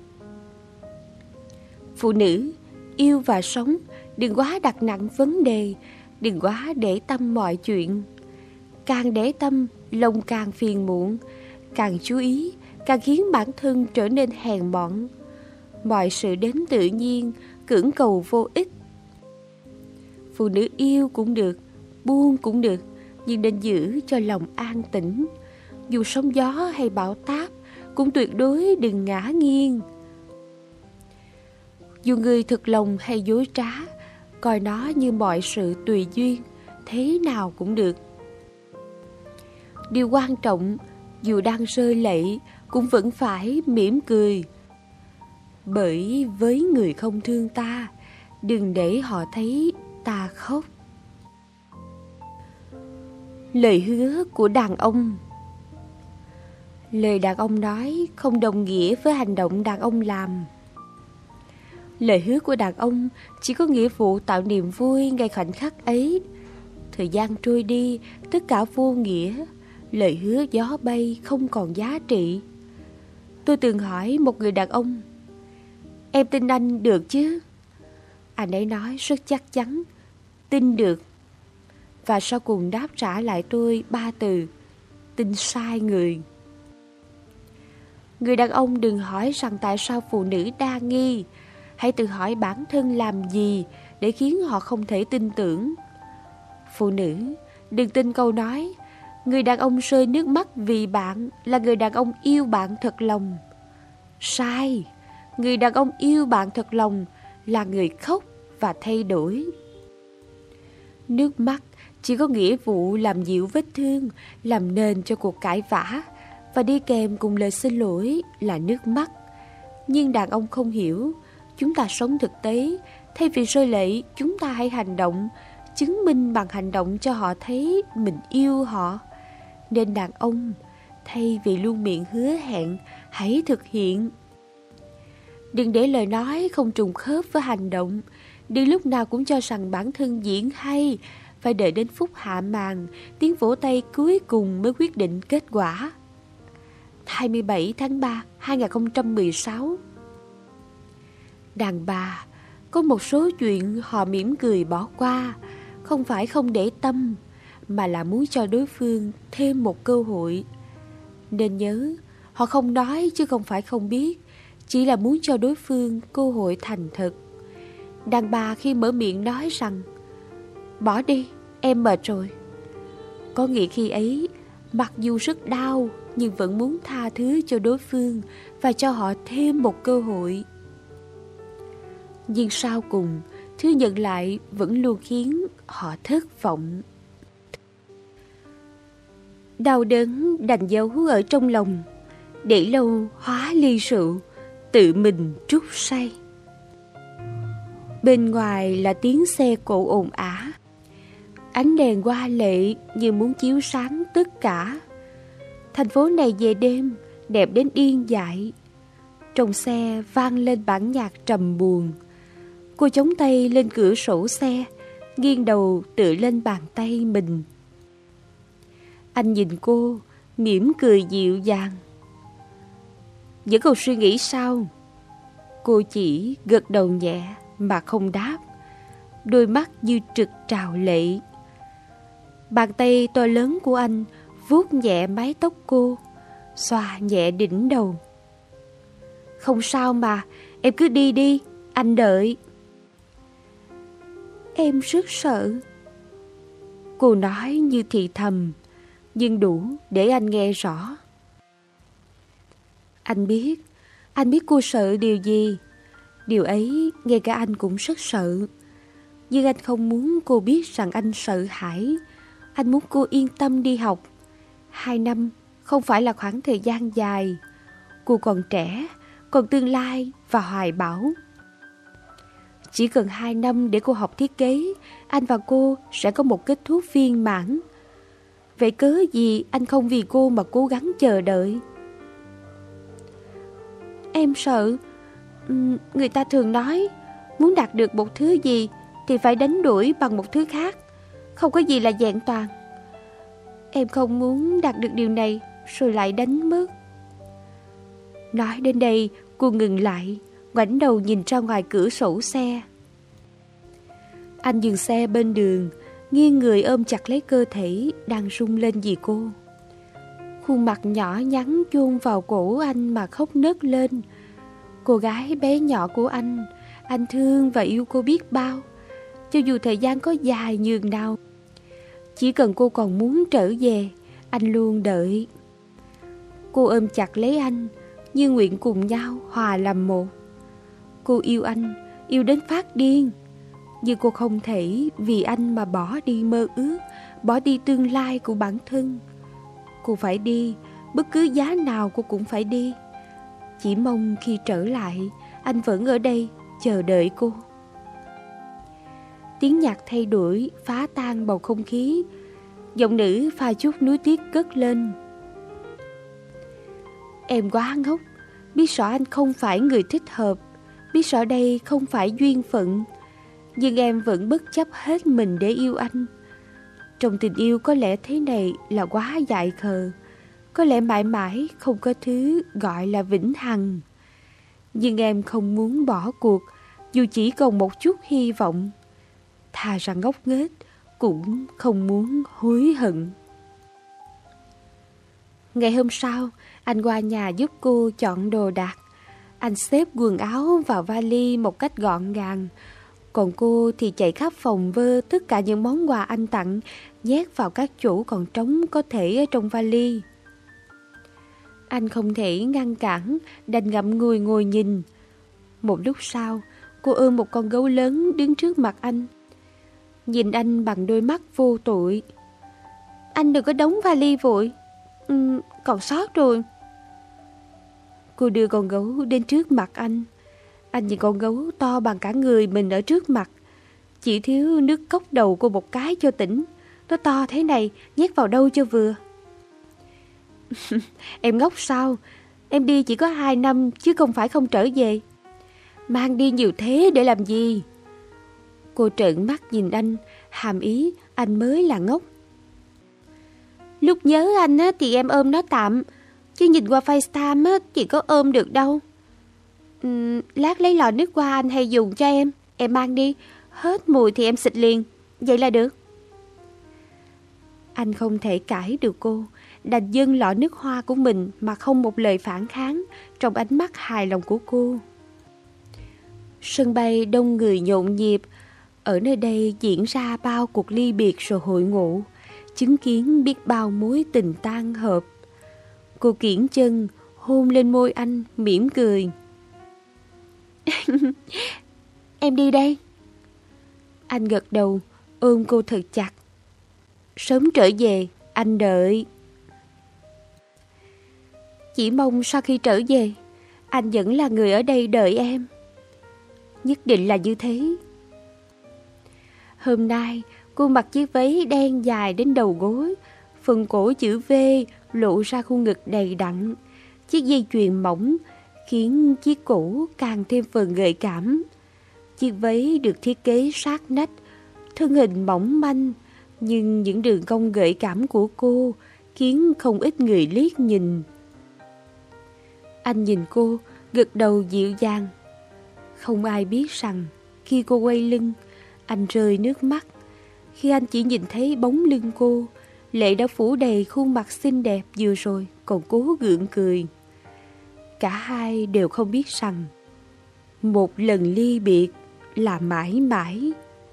Phụ nữ yêu và sống, đừng quá đặt nặng vấn đề, đừng quá để tâm mọi chuyện. Càng để tâm, lòng càng phiền muộn, càng chú ý, càng khiến bản thân trở nên hèn mọn. Mọi sự đến tự nhiên, cưỡng cầu vô ích. Phụ nữ yêu cũng được, buông cũng được, nhưng nên giữ cho lòng an tĩnh. Dù sóng gió hay bão táp, cũng tuyệt đối đừng ngã nghiêng. Dù người thực lòng hay dối trá, coi nó như mọi sự tùy duyên, thế nào cũng được. Điều quan trọng, dù đang rơi lệ, cũng vẫn phải mỉm cười. Bởi với người không thương ta, đừng để họ thấy ta khóc. Lời hứa của đàn ông. Lời đàn ông nói không đồng nghĩa với hành động đàn ông làm. Lời hứa của đàn ông chỉ có nghĩa vụ tạo niềm vui ngay khoảnh khắc ấy. Thời gian trôi đi, tất cả vô nghĩa. Lời hứa gió bay không còn giá trị. Tôi từng hỏi một người đàn ông: "Em tin anh được chứ?" Anh ấy nói rất chắc chắn: "Tin được." Và sau cùng đáp trả lại tôi 3 từ: tin sai người. Người đàn ông đừng hỏi rằng tại sao phụ nữ đa nghi. Hãy tự hỏi bản thân làm gì để khiến họ không thể tin tưởng. Phụ nữ đừng tin câu nói người đàn ông rơi nước mắt vì bạn là người đàn ông yêu bạn thật lòng. Sai. Người đàn ông yêu bạn thật lòng là người khóc và thay đổi. Nước mắt chỉ có nghĩa vụ làm dịu vết thương, làm nền cho cuộc cãi vã, và đi kèm cùng lời xin lỗi là nước mắt. Nhưng đàn ông không hiểu. Chúng ta sống thực tế, thay vì rơi lệ, chúng ta hãy hành động, chứng minh bằng hành động cho họ thấy mình yêu họ. Nên đàn ông, thay vì luôn miệng hứa hẹn, hãy thực hiện. Đừng để lời nói không trùng khớp với hành động. Đừng lúc nào cũng cho rằng bản thân diễn hay, phải đợi đến phút hạ màn, tiếng vỗ tay cuối cùng mới quyết định kết quả. 27 tháng 3, 2016. Đàn bà, có một số chuyện họ mỉm cười bỏ qua, không phải không để tâm, mà là muốn cho đối phương thêm một cơ hội. Nên nhớ, họ không nói chứ không phải không biết, chỉ là muốn cho đối phương cơ hội thành thật. Đàn bà khi mở miệng nói rằng "Bỏ đi, em mệt rồi", có nghĩa khi ấy, mặc dù rất đau, nhưng vẫn muốn tha thứ cho đối phương và cho họ thêm một cơ hội. Nhưng sau cùng, thứ nhận lại vẫn luôn khiến họ thất vọng. Đau đớn đành dấu ở trong lòng, để lâu hóa ly rượu, tự mình trút say. Bên ngoài là tiếng xe cộ ồn ào, ánh đèn hoa lệ như muốn chiếu sáng tất cả. Thành phố này về đêm đẹp đến điên dại. Trong xe vang lên bản nhạc trầm buồn. Cô chống tay lên cửa sổ xe, nghiêng đầu tựa lên bàn tay mình. Anh nhìn cô, mỉm cười dịu dàng. "Vẫn còn suy nghĩ sao?" Cô chỉ gật đầu nhẹ mà không đáp, đôi mắt như trực trào lệ. Bàn tay to lớn của anh vuốt nhẹ mái tóc cô, xoa nhẹ đỉnh đầu. "Không sao mà, em cứ đi đi, anh đợi." "Em rất sợ." Cô nói như thì thầm, nhưng đủ để anh nghe rõ. Anh biết cô sợ điều gì. Điều ấy ngay cả anh cũng rất sợ. Nhưng anh không muốn cô biết rằng anh sợ hãi. Anh muốn cô yên tâm đi học. 2 năm không phải là khoảng thời gian dài. Cô còn trẻ, còn tương lai và hoài bão. Chỉ cần 2 năm để cô học thiết kế, anh và cô sẽ có một kết thúc viên mãn. Vậy cớ gì anh không vì cô mà cố gắng chờ đợi? "Em sợ. Người ta thường nói, muốn đạt được một thứ gì thì phải đánh đuổi bằng một thứ khác. Không có gì là vẹn toàn. Em không muốn đạt được điều này rồi lại đánh mất." Nói đến đây, cô ngừng lại, ngoảnh đầu nhìn ra ngoài cửa sổ xe. Anh dừng xe bên đường, nghiêng người ôm chặt lấy cơ thể đang rung lên vì cô. Khuôn mặt nhỏ nhắn chôn vào cổ anh mà khóc nấc lên. Cô gái bé nhỏ của anh thương và yêu cô biết bao, cho dù thời gian có dài nhường nào. Chỉ cần cô còn muốn trở về, anh luôn đợi. Cô ôm chặt lấy anh, như nguyện cùng nhau hòa làm một. Cô yêu anh, yêu đến phát điên. Nhưng cô không thể vì anh mà bỏ đi mơ ước, bỏ đi tương lai của bản thân. Cô phải đi, bất cứ giá nào cô cũng phải đi. Chỉ mong khi trở lại, anh vẫn ở đây chờ đợi cô. Tiếng nhạc thay đổi, phá tan bầu không khí. Giọng nữ pha chút nuối tiếc cất lên. Em quá ngốc, biết rõ anh không phải người thích hợp, biết rõ đây không phải duyên phận, nhưng em vẫn bất chấp hết mình để yêu anh. Trong tình yêu có lẽ thế này là quá dại khờ, có lẽ mãi mãi không có thứ gọi là vĩnh hằng. Nhưng em không muốn bỏ cuộc, dù chỉ còn một chút hy vọng. Thà rằng ngốc nghếch, cũng không muốn hối hận. Ngày hôm sau, anh qua nhà giúp cô chọn đồ đạc. Anh xếp quần áo vào vali một cách gọn gàng. Còn cô thì chạy khắp phòng vơ tất cả những món quà anh tặng, nhét vào các chỗ còn trống có thể ở trong vali. Anh không thể ngăn cản, đành ngậm ngùi ngồi nhìn. Một lúc sau, cô ôm một con gấu lớn đứng trước mặt anh. Nhìn anh bằng đôi mắt vô tội. Anh đừng có đóng vali vội. Còn sót rồi. Cô đưa con gấu đến trước mặt anh. Anh nhìn con gấu to bằng cả người mình ở trước mặt. Chỉ thiếu nước cốc đầu cô một cái cho tỉnh. Nó to thế này, nhét vào đâu cho vừa. Em ngốc sao? Em đi chỉ có 2 năm chứ không phải không trở về. Mang đi nhiều thế để làm gì? Cô trợn mắt nhìn anh, hàm ý anh mới là ngốc. Lúc nhớ anh á, thì em ôm nó tạm, chứ nhìn qua FaceTime á, thì có ôm được đâu. Lát lấy lọ nước hoa anh hay dùng cho em mang đi. Hết mùi thì em xịt liền, vậy là được. Anh không thể cãi được cô, đành dâng lọ nước hoa của mình mà không một lời phản kháng trong ánh mắt hài lòng của cô. Sân bay đông người nhộn nhịp. Ở nơi đây diễn ra bao cuộc ly biệt rồi hội ngộ, chứng kiến biết bao mối tình tan hợp. Cô kiễng chân, hôn lên môi anh, mỉm cười. Em đi đây. Anh gật đầu, ôm cô thật chặt. Sớm trở về, anh đợi. Chỉ mong sau khi trở về, anh vẫn là người ở đây đợi em. Nhất định là như thế. Hôm nay, cô mặc chiếc váy đen dài đến đầu gối, phần cổ chữ V lộ ra khuôn ngực đầy đặn. Chiếc dây chuyền mỏng khiến chiếc cổ càng thêm phần gợi cảm. Chiếc váy được thiết kế sát nách, thân hình mỏng manh, nhưng những đường cong gợi cảm của cô khiến không ít người liếc nhìn. Anh nhìn cô, gật đầu dịu dàng. Không ai biết rằng khi cô quay lưng, anh rơi nước mắt. Khi anh chỉ nhìn thấy bóng lưng cô, lệ đã phủ đầy khuôn mặt xinh đẹp vừa rồi, còn cố gượng cười. Cả hai đều không biết rằng một lần ly biệt là mãi mãi.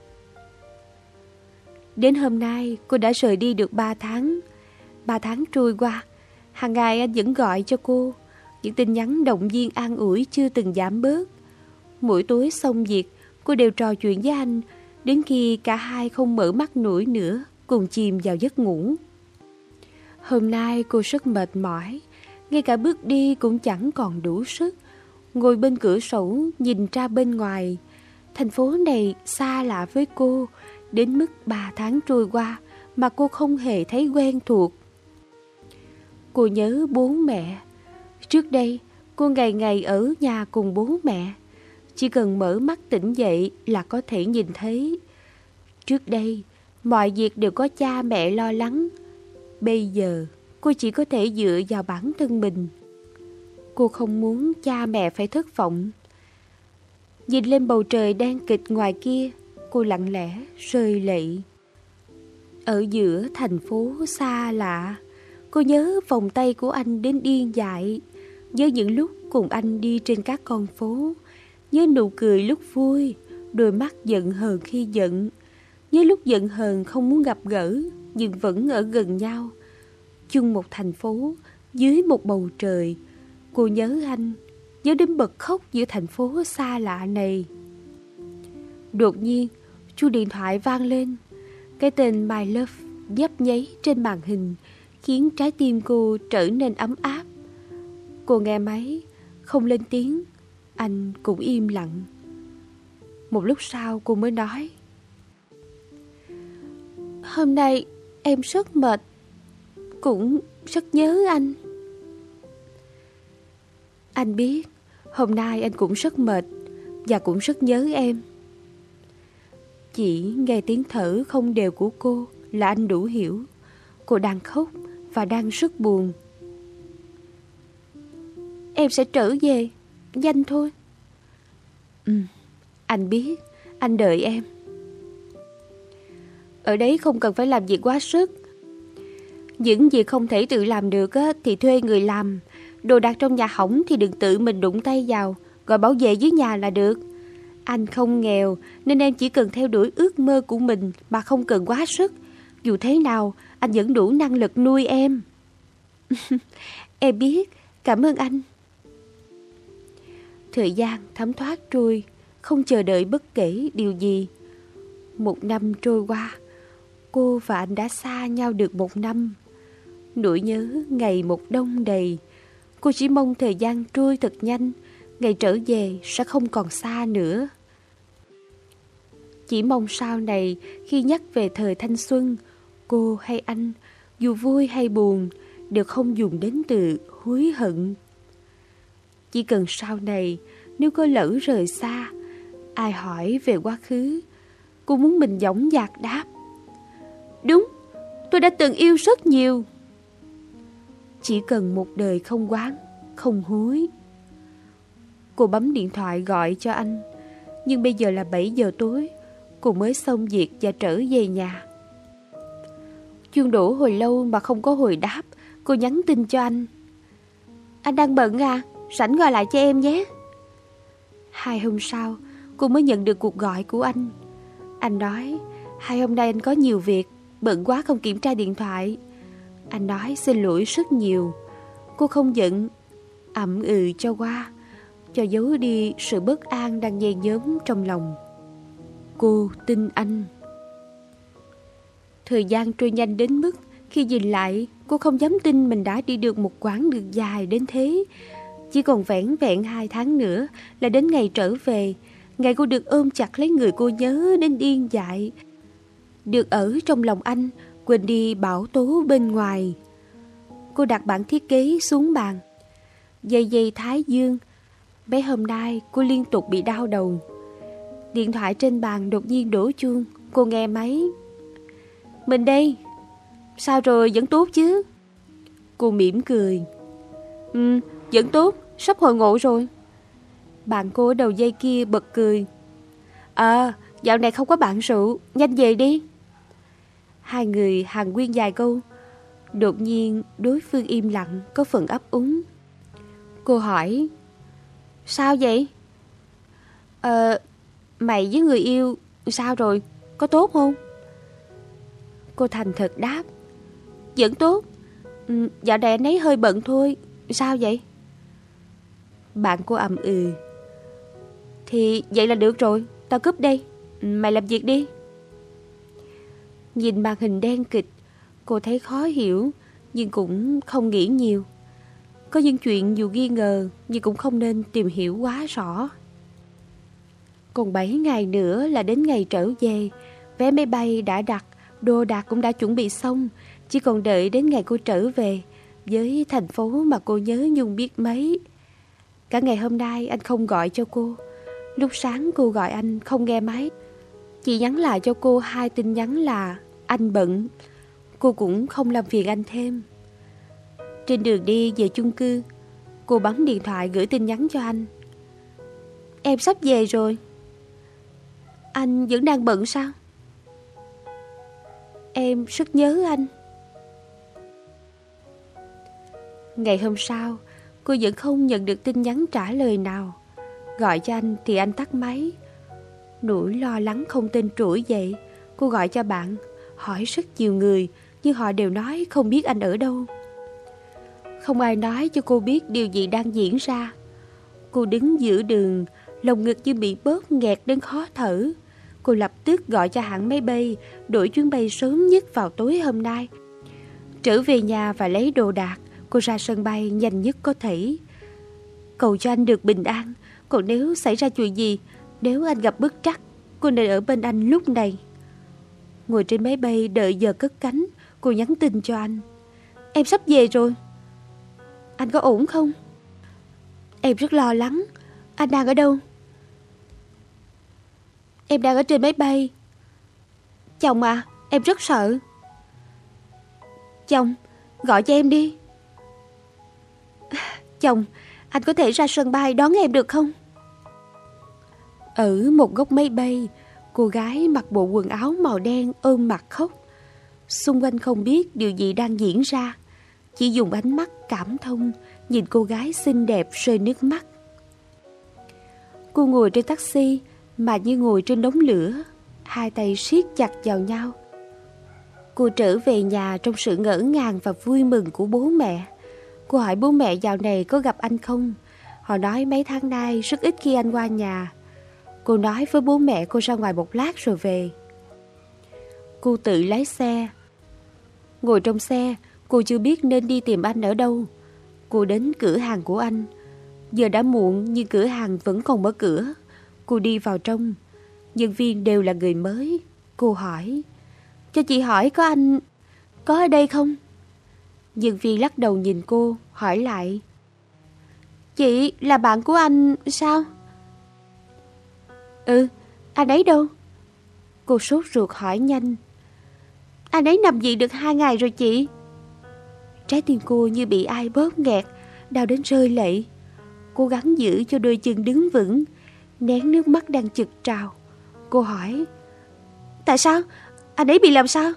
Đến hôm nay cô đã rời đi được 3 tháng. 3 tháng trôi qua, hàng ngày anh vẫn gọi cho cô. Những tin nhắn động viên an ủi chưa từng giảm bớt. Mỗi tối xong việc, cô đều trò chuyện với anh, đến khi cả hai không mở mắt nổi nữa, cùng chìm vào giấc ngủ. Hôm nay cô rất mệt mỏi, ngay cả bước đi cũng chẳng còn đủ sức. Ngồi bên cửa sổ nhìn ra bên ngoài. Thành phố này xa lạ với cô, đến mức 3 tháng trôi qua mà cô không hề thấy quen thuộc. Cô nhớ bố mẹ. Trước đây, cô ngày ngày ở nhà cùng bố mẹ. Chỉ cần mở mắt tỉnh dậy là có thể nhìn thấy. Trước đây, mọi việc đều có cha mẹ lo lắng. Bây giờ, cô chỉ có thể dựa vào bản thân mình. Cô không muốn cha mẹ phải thất vọng. Nhìn lên bầu trời đen kịt ngoài kia, cô lặng lẽ rơi lệ. Ở giữa thành phố xa lạ, cô nhớ vòng tay của anh đến điên dại, nhớ những lúc cùng anh đi trên các con phố, nhớ nụ cười lúc vui, đôi mắt giận hờn khi giận, nhớ lúc giận hờn không muốn gặp gỡ nhưng vẫn ở gần nhau, chung một thành phố, dưới một bầu trời. Cô nhớ anh, nhớ đến bật khóc giữa thành phố xa lạ này. Đột nhiên, chuông điện thoại vang lên. Cái tên My Love nhấp nháy trên màn hình khiến trái tim cô trở nên ấm áp. Cô nghe máy, không lên tiếng, anh cũng im lặng. Một lúc sau cô mới nói: "Hôm nay em rất mệt, cũng rất nhớ anh." Anh biết hôm nay anh cũng rất mệt và cũng rất nhớ em. Chỉ nghe tiếng thở không đều của cô là anh đủ hiểu. Cô đang khóc và đang rất buồn. "Em sẽ trở về, nhanh thôi." Anh biết, anh đợi em. Ở đấy không cần phải làm việc quá sức. Những việc không thể tự làm được thì thuê người làm. Đồ đạc trong nhà hỏng thì đừng tự mình đụng tay vào, gọi bảo vệ dưới nhà là được. Anh không nghèo nên em chỉ cần theo đuổi ước mơ của mình mà không cần quá sức. Dù thế nào, anh vẫn đủ năng lực nuôi em. Em biết, cảm ơn anh. Thời gian thấm thoát trôi, không chờ đợi bất kể điều gì. 1 năm trôi qua, cô và anh đã xa nhau được 1 năm. Nỗi nhớ ngày một đông đầy. Cô chỉ mong thời gian trôi thật nhanh, ngày trở về sẽ không còn xa nữa. Chỉ mong sau này khi nhắc về thời thanh xuân, cô hay anh, dù vui hay buồn, đều không dùng đến từ hối hận. Chỉ cần sau này nếu có lỡ rời xa, ai hỏi về quá khứ, cô muốn mình dõng dạc đáp: "Đúng, tôi đã từng yêu rất nhiều." Chỉ cần một đời không oán, không hối. Cô bấm điện thoại gọi cho anh, nhưng bây giờ là 7 giờ tối, cô mới xong việc và trở về nhà. Chuông đổ hồi lâu mà không có hồi đáp. Cô nhắn tin cho anh: "Anh đang bận à? Rảnh gọi lại cho em nhé." 2 hôm sau, cô mới nhận được cuộc gọi của anh. Anh nói 2 hôm nay anh có nhiều việc, bận quá không kiểm tra điện thoại. Anh nói xin lỗi rất nhiều. Cô không giận, ậm ừ cho qua, cho giấu đi sự bất an đang nhen nhóm trong lòng. Cô tin anh. Thời gian trôi nhanh đến mức khi nhìn lại, cô không dám tin mình đã đi được một quãng đường dài đến thế. Chỉ còn vẻn vẹn 2 tháng nữa là đến ngày trở về, ngày cô được ôm chặt lấy người cô nhớ đến điên dại, được ở trong lòng anh, quên đi bão tố bên ngoài. Cô đặt bản thiết kế xuống bàn, dây dây thái dương. Mấy hôm nay cô liên tục bị đau đầu. Điện thoại trên bàn đột nhiên đổ chuông. Cô nghe máy. "Mình đây. Sao rồi, vẫn tốt chứ?" Cô mỉm cười. Vẫn tốt, sắp hồi ngộ rồi." Bạn cô ở đầu dây kia bật cười. Dạo này không có bạn rượu, nhanh về đi." Hai người hàn huyên vài câu. Đột nhiên đối phương im lặng, có phần ấp úng. Cô hỏi: "Sao vậy?" Mày với người yêu sao rồi, có tốt không?" Cô thành thật đáp: "Vẫn tốt. Dạo này anh ấy hơi bận thôi. Sao vậy?" Bạn cô ậm ừ. "Thì vậy là được rồi, tao cúp đây. Mày làm việc đi." Nhìn màn hình đen kịch, cô thấy khó hiểu, nhưng cũng không nghĩ nhiều. Có những chuyện dù nghi ngờ, nhưng cũng không nên tìm hiểu quá rõ. Còn 7 ngày nữa là đến ngày trở về. Vé máy bay đã đặt, đồ đạc cũng đã chuẩn bị xong. Chỉ còn đợi đến ngày cô trở về, với thành phố mà cô nhớ nhung biết mấy. Cả ngày hôm nay anh không gọi cho cô. Lúc sáng cô gọi anh không nghe máy, chỉ nhắn lại cho cô 2 tin nhắn là anh bận. Cô cũng không làm phiền anh thêm. Trên đường đi về chung cư, Cô bấm điện thoại gửi tin nhắn cho anh. Em sắp về rồi. Anh vẫn đang bận sao? Em rất nhớ anh. Ngày hôm sau, cô vẫn không nhận được tin nhắn trả lời nào. Gọi cho anh thì anh tắt máy. Nỗi lo lắng không tên trỗi dậy. Cô gọi cho bạn, hỏi rất nhiều người, nhưng họ đều nói không biết anh ở đâu. Không ai nói cho cô biết điều gì đang diễn ra. Cô đứng giữa đường, lồng ngực như bị bóp nghẹt đến khó thở. Cô lập tức gọi cho hãng máy bay, đổi chuyến bay sớm nhất vào tối hôm nay. Trở về nhà và lấy đồ đạc, cô ra sân bay nhanh nhất có thể. Cầu cho anh được bình an, còn nếu xảy ra chuyện gì, nếu anh gặp bất trắc, cô nên ở bên anh lúc này. Ngồi trên máy bay đợi giờ cất cánh, cô nhắn tin cho anh. Em sắp về rồi. Anh có ổn không? Em rất lo lắng. Anh đang ở đâu? Em đang ở trên máy bay. Chồng à, em rất sợ. Chồng, gọi cho em đi. Chồng, anh có thể ra sân bay đón em được không? Ở một góc máy bay, cô gái mặc bộ quần áo màu đen ôm mặt khóc. Xung quanh không biết điều gì đang diễn ra, chỉ dùng ánh mắt cảm thông nhìn cô gái xinh đẹp rơi nước mắt. Cô ngồi trên taxi mà như ngồi trên đống lửa, hai tay siết chặt vào nhau. Cô trở về nhà trong sự ngỡ ngàng và vui mừng của bố mẹ. Cô hỏi bố mẹ dạo này có gặp anh không. Họ nói mấy tháng nay rất ít khi anh qua nhà. Cô nói với bố mẹ cô ra ngoài một lát rồi về. Cô tự lái xe. Ngồi trong xe, cô chưa biết nên đi tìm anh ở đâu. Cô đến cửa hàng của anh. Giờ đã muộn nhưng cửa hàng vẫn còn mở cửa. Cô đi vào trong. Nhân viên đều là người mới. Cô hỏi, cho chị hỏi có anh có ở đây không? Nhân viên lắc đầu nhìn cô, hỏi lại, chị là bạn của anh sao? Ừ, anh ấy đâu? Cô sốt ruột hỏi nhanh. Anh ấy nằm viện được 2 ngày rồi chị. Trái tim cô như bị ai bóp nghẹt, đau đến rơi lệ. Cố gắng giữ cho đôi chân đứng vững, nén nước mắt đang chực trào. Cô hỏi, tại sao? Anh ấy bị làm sao?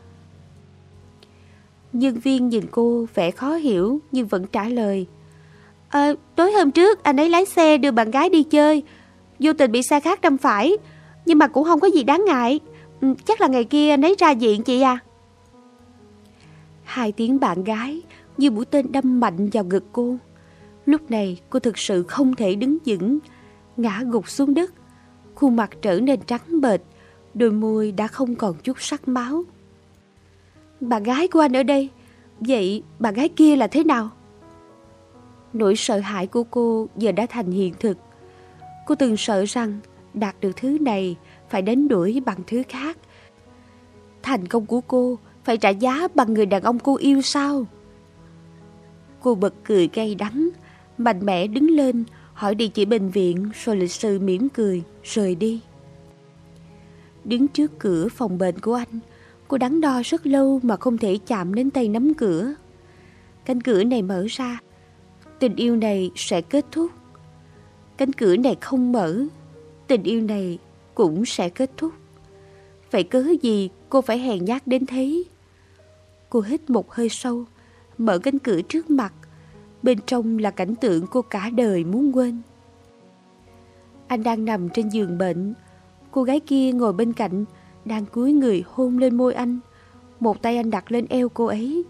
Nhân viên nhìn cô vẻ khó hiểu nhưng vẫn trả lời, tối hôm trước anh ấy lái xe đưa bạn gái đi chơi, vô tình bị xe khác đâm phải, nhưng mà cũng không có gì đáng ngại. Chắc là ngày kia anh ấy ra viện chị à. 2 tiếng bạn gái như mũi tên đâm mạnh vào ngực cô. Lúc này cô thực sự không thể đứng vững, ngã gục xuống đất. Khuôn mặt trở nên trắng bệch, đôi môi đã không còn chút sắc máu. Bạn gái của anh ở đây, vậy bạn gái kia là thế nào? Nỗi sợ hãi của cô giờ đã thành hiện thực. Cô từng sợ rằng đạt được thứ này phải đánh đuổi bằng thứ khác. Thành công của cô phải trả giá bằng người đàn ông cô yêu sao? Cô bật cười cay đắng, mạnh mẽ đứng lên, hỏi địa chỉ bệnh viện, rồi lịch sự mỉm cười, rời đi. Đứng trước cửa phòng bệnh của anh, cô đắn đo rất lâu mà không thể chạm đến tay nắm cửa. Cánh cửa này mở ra, tình yêu này sẽ kết thúc. Cánh cửa này không mở, tình yêu này cũng sẽ kết thúc. Vậy cớ gì cô phải hèn nhát đến thế? Cô hít một hơi sâu, mở cánh cửa trước mặt. Bên trong là cảnh tượng cô cả đời muốn quên. Anh đang nằm trên giường bệnh. Cô gái kia ngồi bên cạnh, đang cúi người hôn lên môi anh. Một tay anh đặt lên eo cô ấy.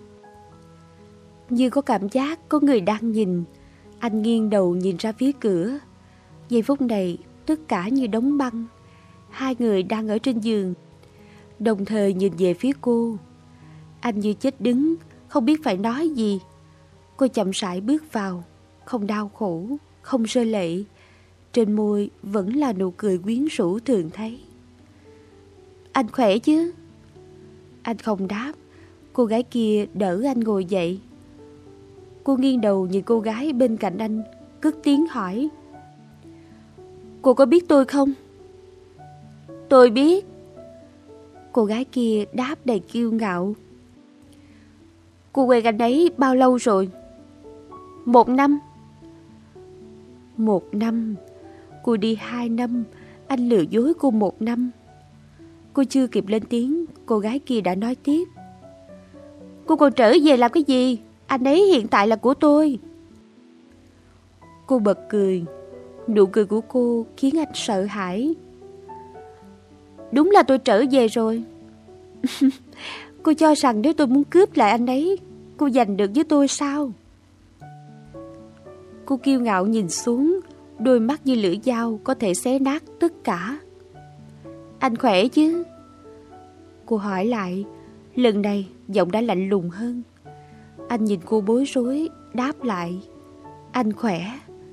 Như có cảm giác có người đang nhìn. Anh nghiêng đầu nhìn ra phía cửa. Giây phút này tất cả như đóng băng. 2 người đang ở trên giường, đồng thời nhìn về phía cô. Anh như chết đứng, không biết phải nói gì. Cô chậm rãi bước vào, không đau khổ, không rơi lệ. Trên môi vẫn là nụ cười quyến rũ thường thấy. Anh khỏe chứ? Anh không đáp. Cô gái kia đỡ anh ngồi dậy. Cô nghiêng đầu nhìn cô gái bên cạnh anh, cất tiếng hỏi, cô có biết tôi không? Tôi biết. Cô gái kia đáp đầy kiêu ngạo. Cô quen anh ấy bao lâu rồi? 1 năm. 1 năm. Cô đi 2 năm, anh lừa dối cô 1 năm. Cô chưa kịp lên tiếng, cô gái kia đã nói tiếp. Cô còn trở về làm cái gì? Anh ấy hiện tại là của tôi. Cô bật cười. Nụ cười của cô khiến anh sợ hãi. Đúng là tôi trở về rồi. Cô cho rằng nếu tôi muốn cướp lại anh ấy, cô giành được với tôi sao? Cô kiêu ngạo nhìn xuống, đôi mắt như lưỡi dao có thể xé nát tất cả. Anh khỏe chứ? Cô hỏi lại. Lần này giọng đã lạnh lùng hơn. Anh nhìn cô bối rối, đáp lại. Anh khỏe.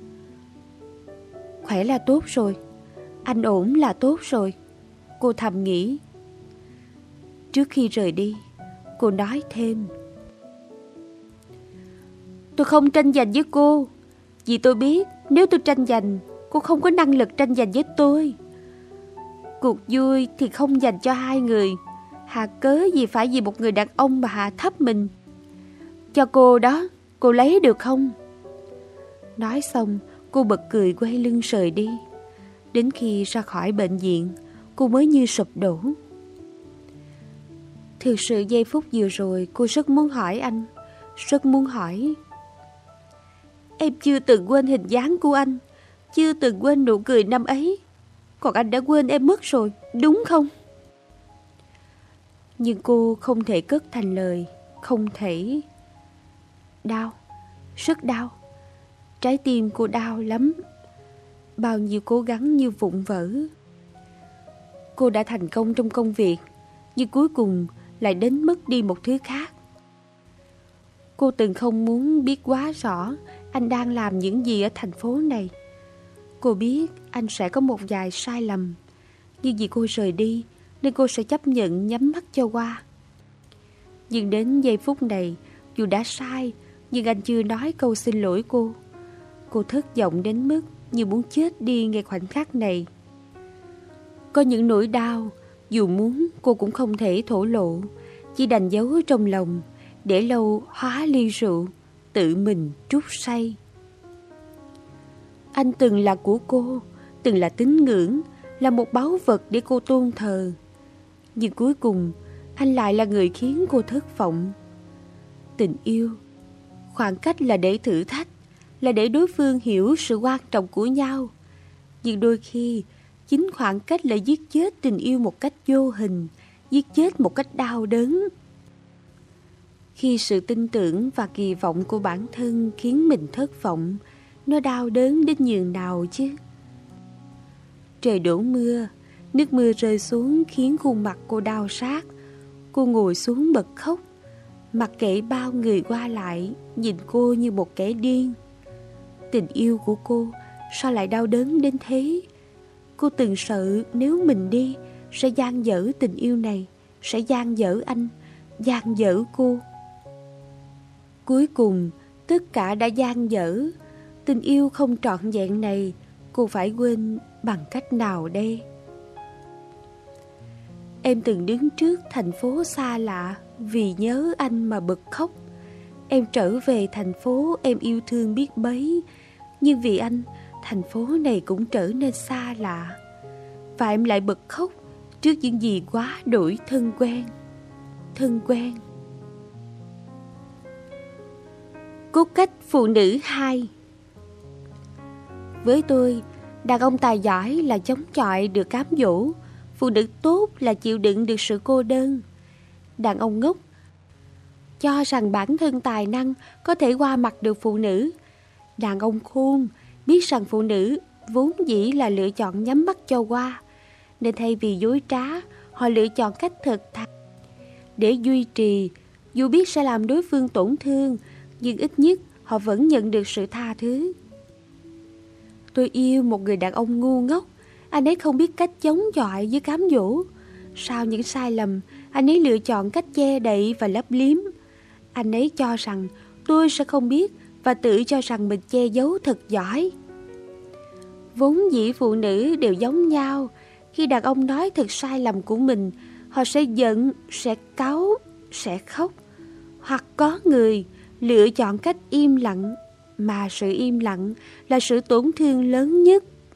Khỏe là tốt rồi. Anh ổn là tốt rồi. Cô thầm nghĩ. Trước khi rời đi, cô nói thêm. Tôi không tranh giành với cô, vì tôi biết nếu tôi tranh giành, cô không có năng lực tranh giành với tôi. Cuộc vui thì không dành cho hai người, hà cớ gì phải vì một người đàn ông mà hạ thấp mình. Cho cô đó, cô lấy được không? Nói xong, cô bật cười quay lưng rời đi. Đến khi ra khỏi bệnh viện, cô mới như sụp đổ. Thực sự giây phút vừa rồi cô rất muốn hỏi anh, rất muốn hỏi. Em chưa từng quên hình dáng của anh, chưa từng quên nụ cười năm ấy. Còn anh đã quên em mất rồi, đúng không? Nhưng cô không thể cất thành lời, không thể. Đau, rất đau. Trái tim cô đau lắm. Bao nhiêu cố gắng như vụn vỡ. Cô đã thành công trong công việc, nhưng cuối cùng lại đến mất đi một thứ khác. Cô từng không muốn biết quá rõ anh đang làm những gì ở thành phố này. Cô biết anh sẽ có một vài sai lầm, nhưng vì cô rời đi nên cô sẽ chấp nhận nhắm mắt cho qua. Nhưng đến giây phút này, dù đã sai, nhưng anh chưa nói câu xin lỗi cô. Cô thất vọng đến mức như muốn chết đi ngay khoảnh khắc này. Có những nỗi đau, dù muốn cô cũng không thể thổ lộ, chỉ đành giấu trong lòng, để lâu hóa ly rượu, tự mình trút say. Anh từng là của cô, từng là tín ngưỡng, là một báu vật để cô tôn thờ. Nhưng cuối cùng, anh lại là người khiến cô thất vọng. Tình yêu, khoảng cách là để thử thách, là để đối phương hiểu sự quan trọng của nhau. Nhưng đôi khi, chính khoảng cách lại giết chết tình yêu một cách vô hình, giết chết một cách đau đớn. Khi sự tin tưởng và kỳ vọng của bản thân khiến mình thất vọng, nó đau đớn đến nhường nào chứ? Trời đổ mưa, nước mưa rơi xuống khiến khuôn mặt cô đau rát. Cô ngồi xuống bật khóc, mặc kệ bao người qua lại, nhìn cô như một kẻ điên. Tình yêu của cô sao lại đau đớn đến thế? Cô từng sợ nếu mình đi sẽ dang dở tình yêu này, sẽ dang dở anh, dang dở cô. Cuối cùng, tất cả đã dang dở. Tình yêu không trọn vẹn này, cô phải quên bằng cách nào đây? Em từng đứng trước thành phố xa lạ vì nhớ anh mà bật khóc. Em trở về thành phố em yêu thương biết bấy, nhưng vì anh, thành phố này cũng trở nên xa lạ. Và em lại bật khóc trước những gì quá đổi thân quen. Thân quen. Cốt cách phụ nữ 2. Với tôi, đàn ông tài giỏi là chống chọi được cám dỗ, phụ nữ tốt là chịu đựng được sự cô đơn. Đàn ông ngốc cho rằng bản thân tài năng có thể qua mặt được phụ nữ. Đàn ông khôn biết rằng phụ nữ vốn dĩ là lựa chọn nhắm mắt cho qua, nên thay vì dối trá, họ lựa chọn cách thật thà để duy trì. Dù biết sẽ làm đối phương tổn thương, nhưng ít nhất họ vẫn nhận được sự tha thứ. Tôi yêu một người đàn ông ngu ngốc. Anh ấy không biết cách chống chọi với cám dỗ. Sau những sai lầm, anh ấy lựa chọn cách che đậy và lấp liếm. Anh ấy cho rằng tôi sẽ không biết và tự cho rằng mình che giấu thật giỏi. Vốn dĩ phụ nữ đều giống nhau. Khi đàn ông nói thật sai lầm của mình, họ sẽ giận, sẽ cáu, sẽ khóc. Hoặc có người lựa chọn cách im lặng, mà sự im lặng là sự tổn thương lớn nhất.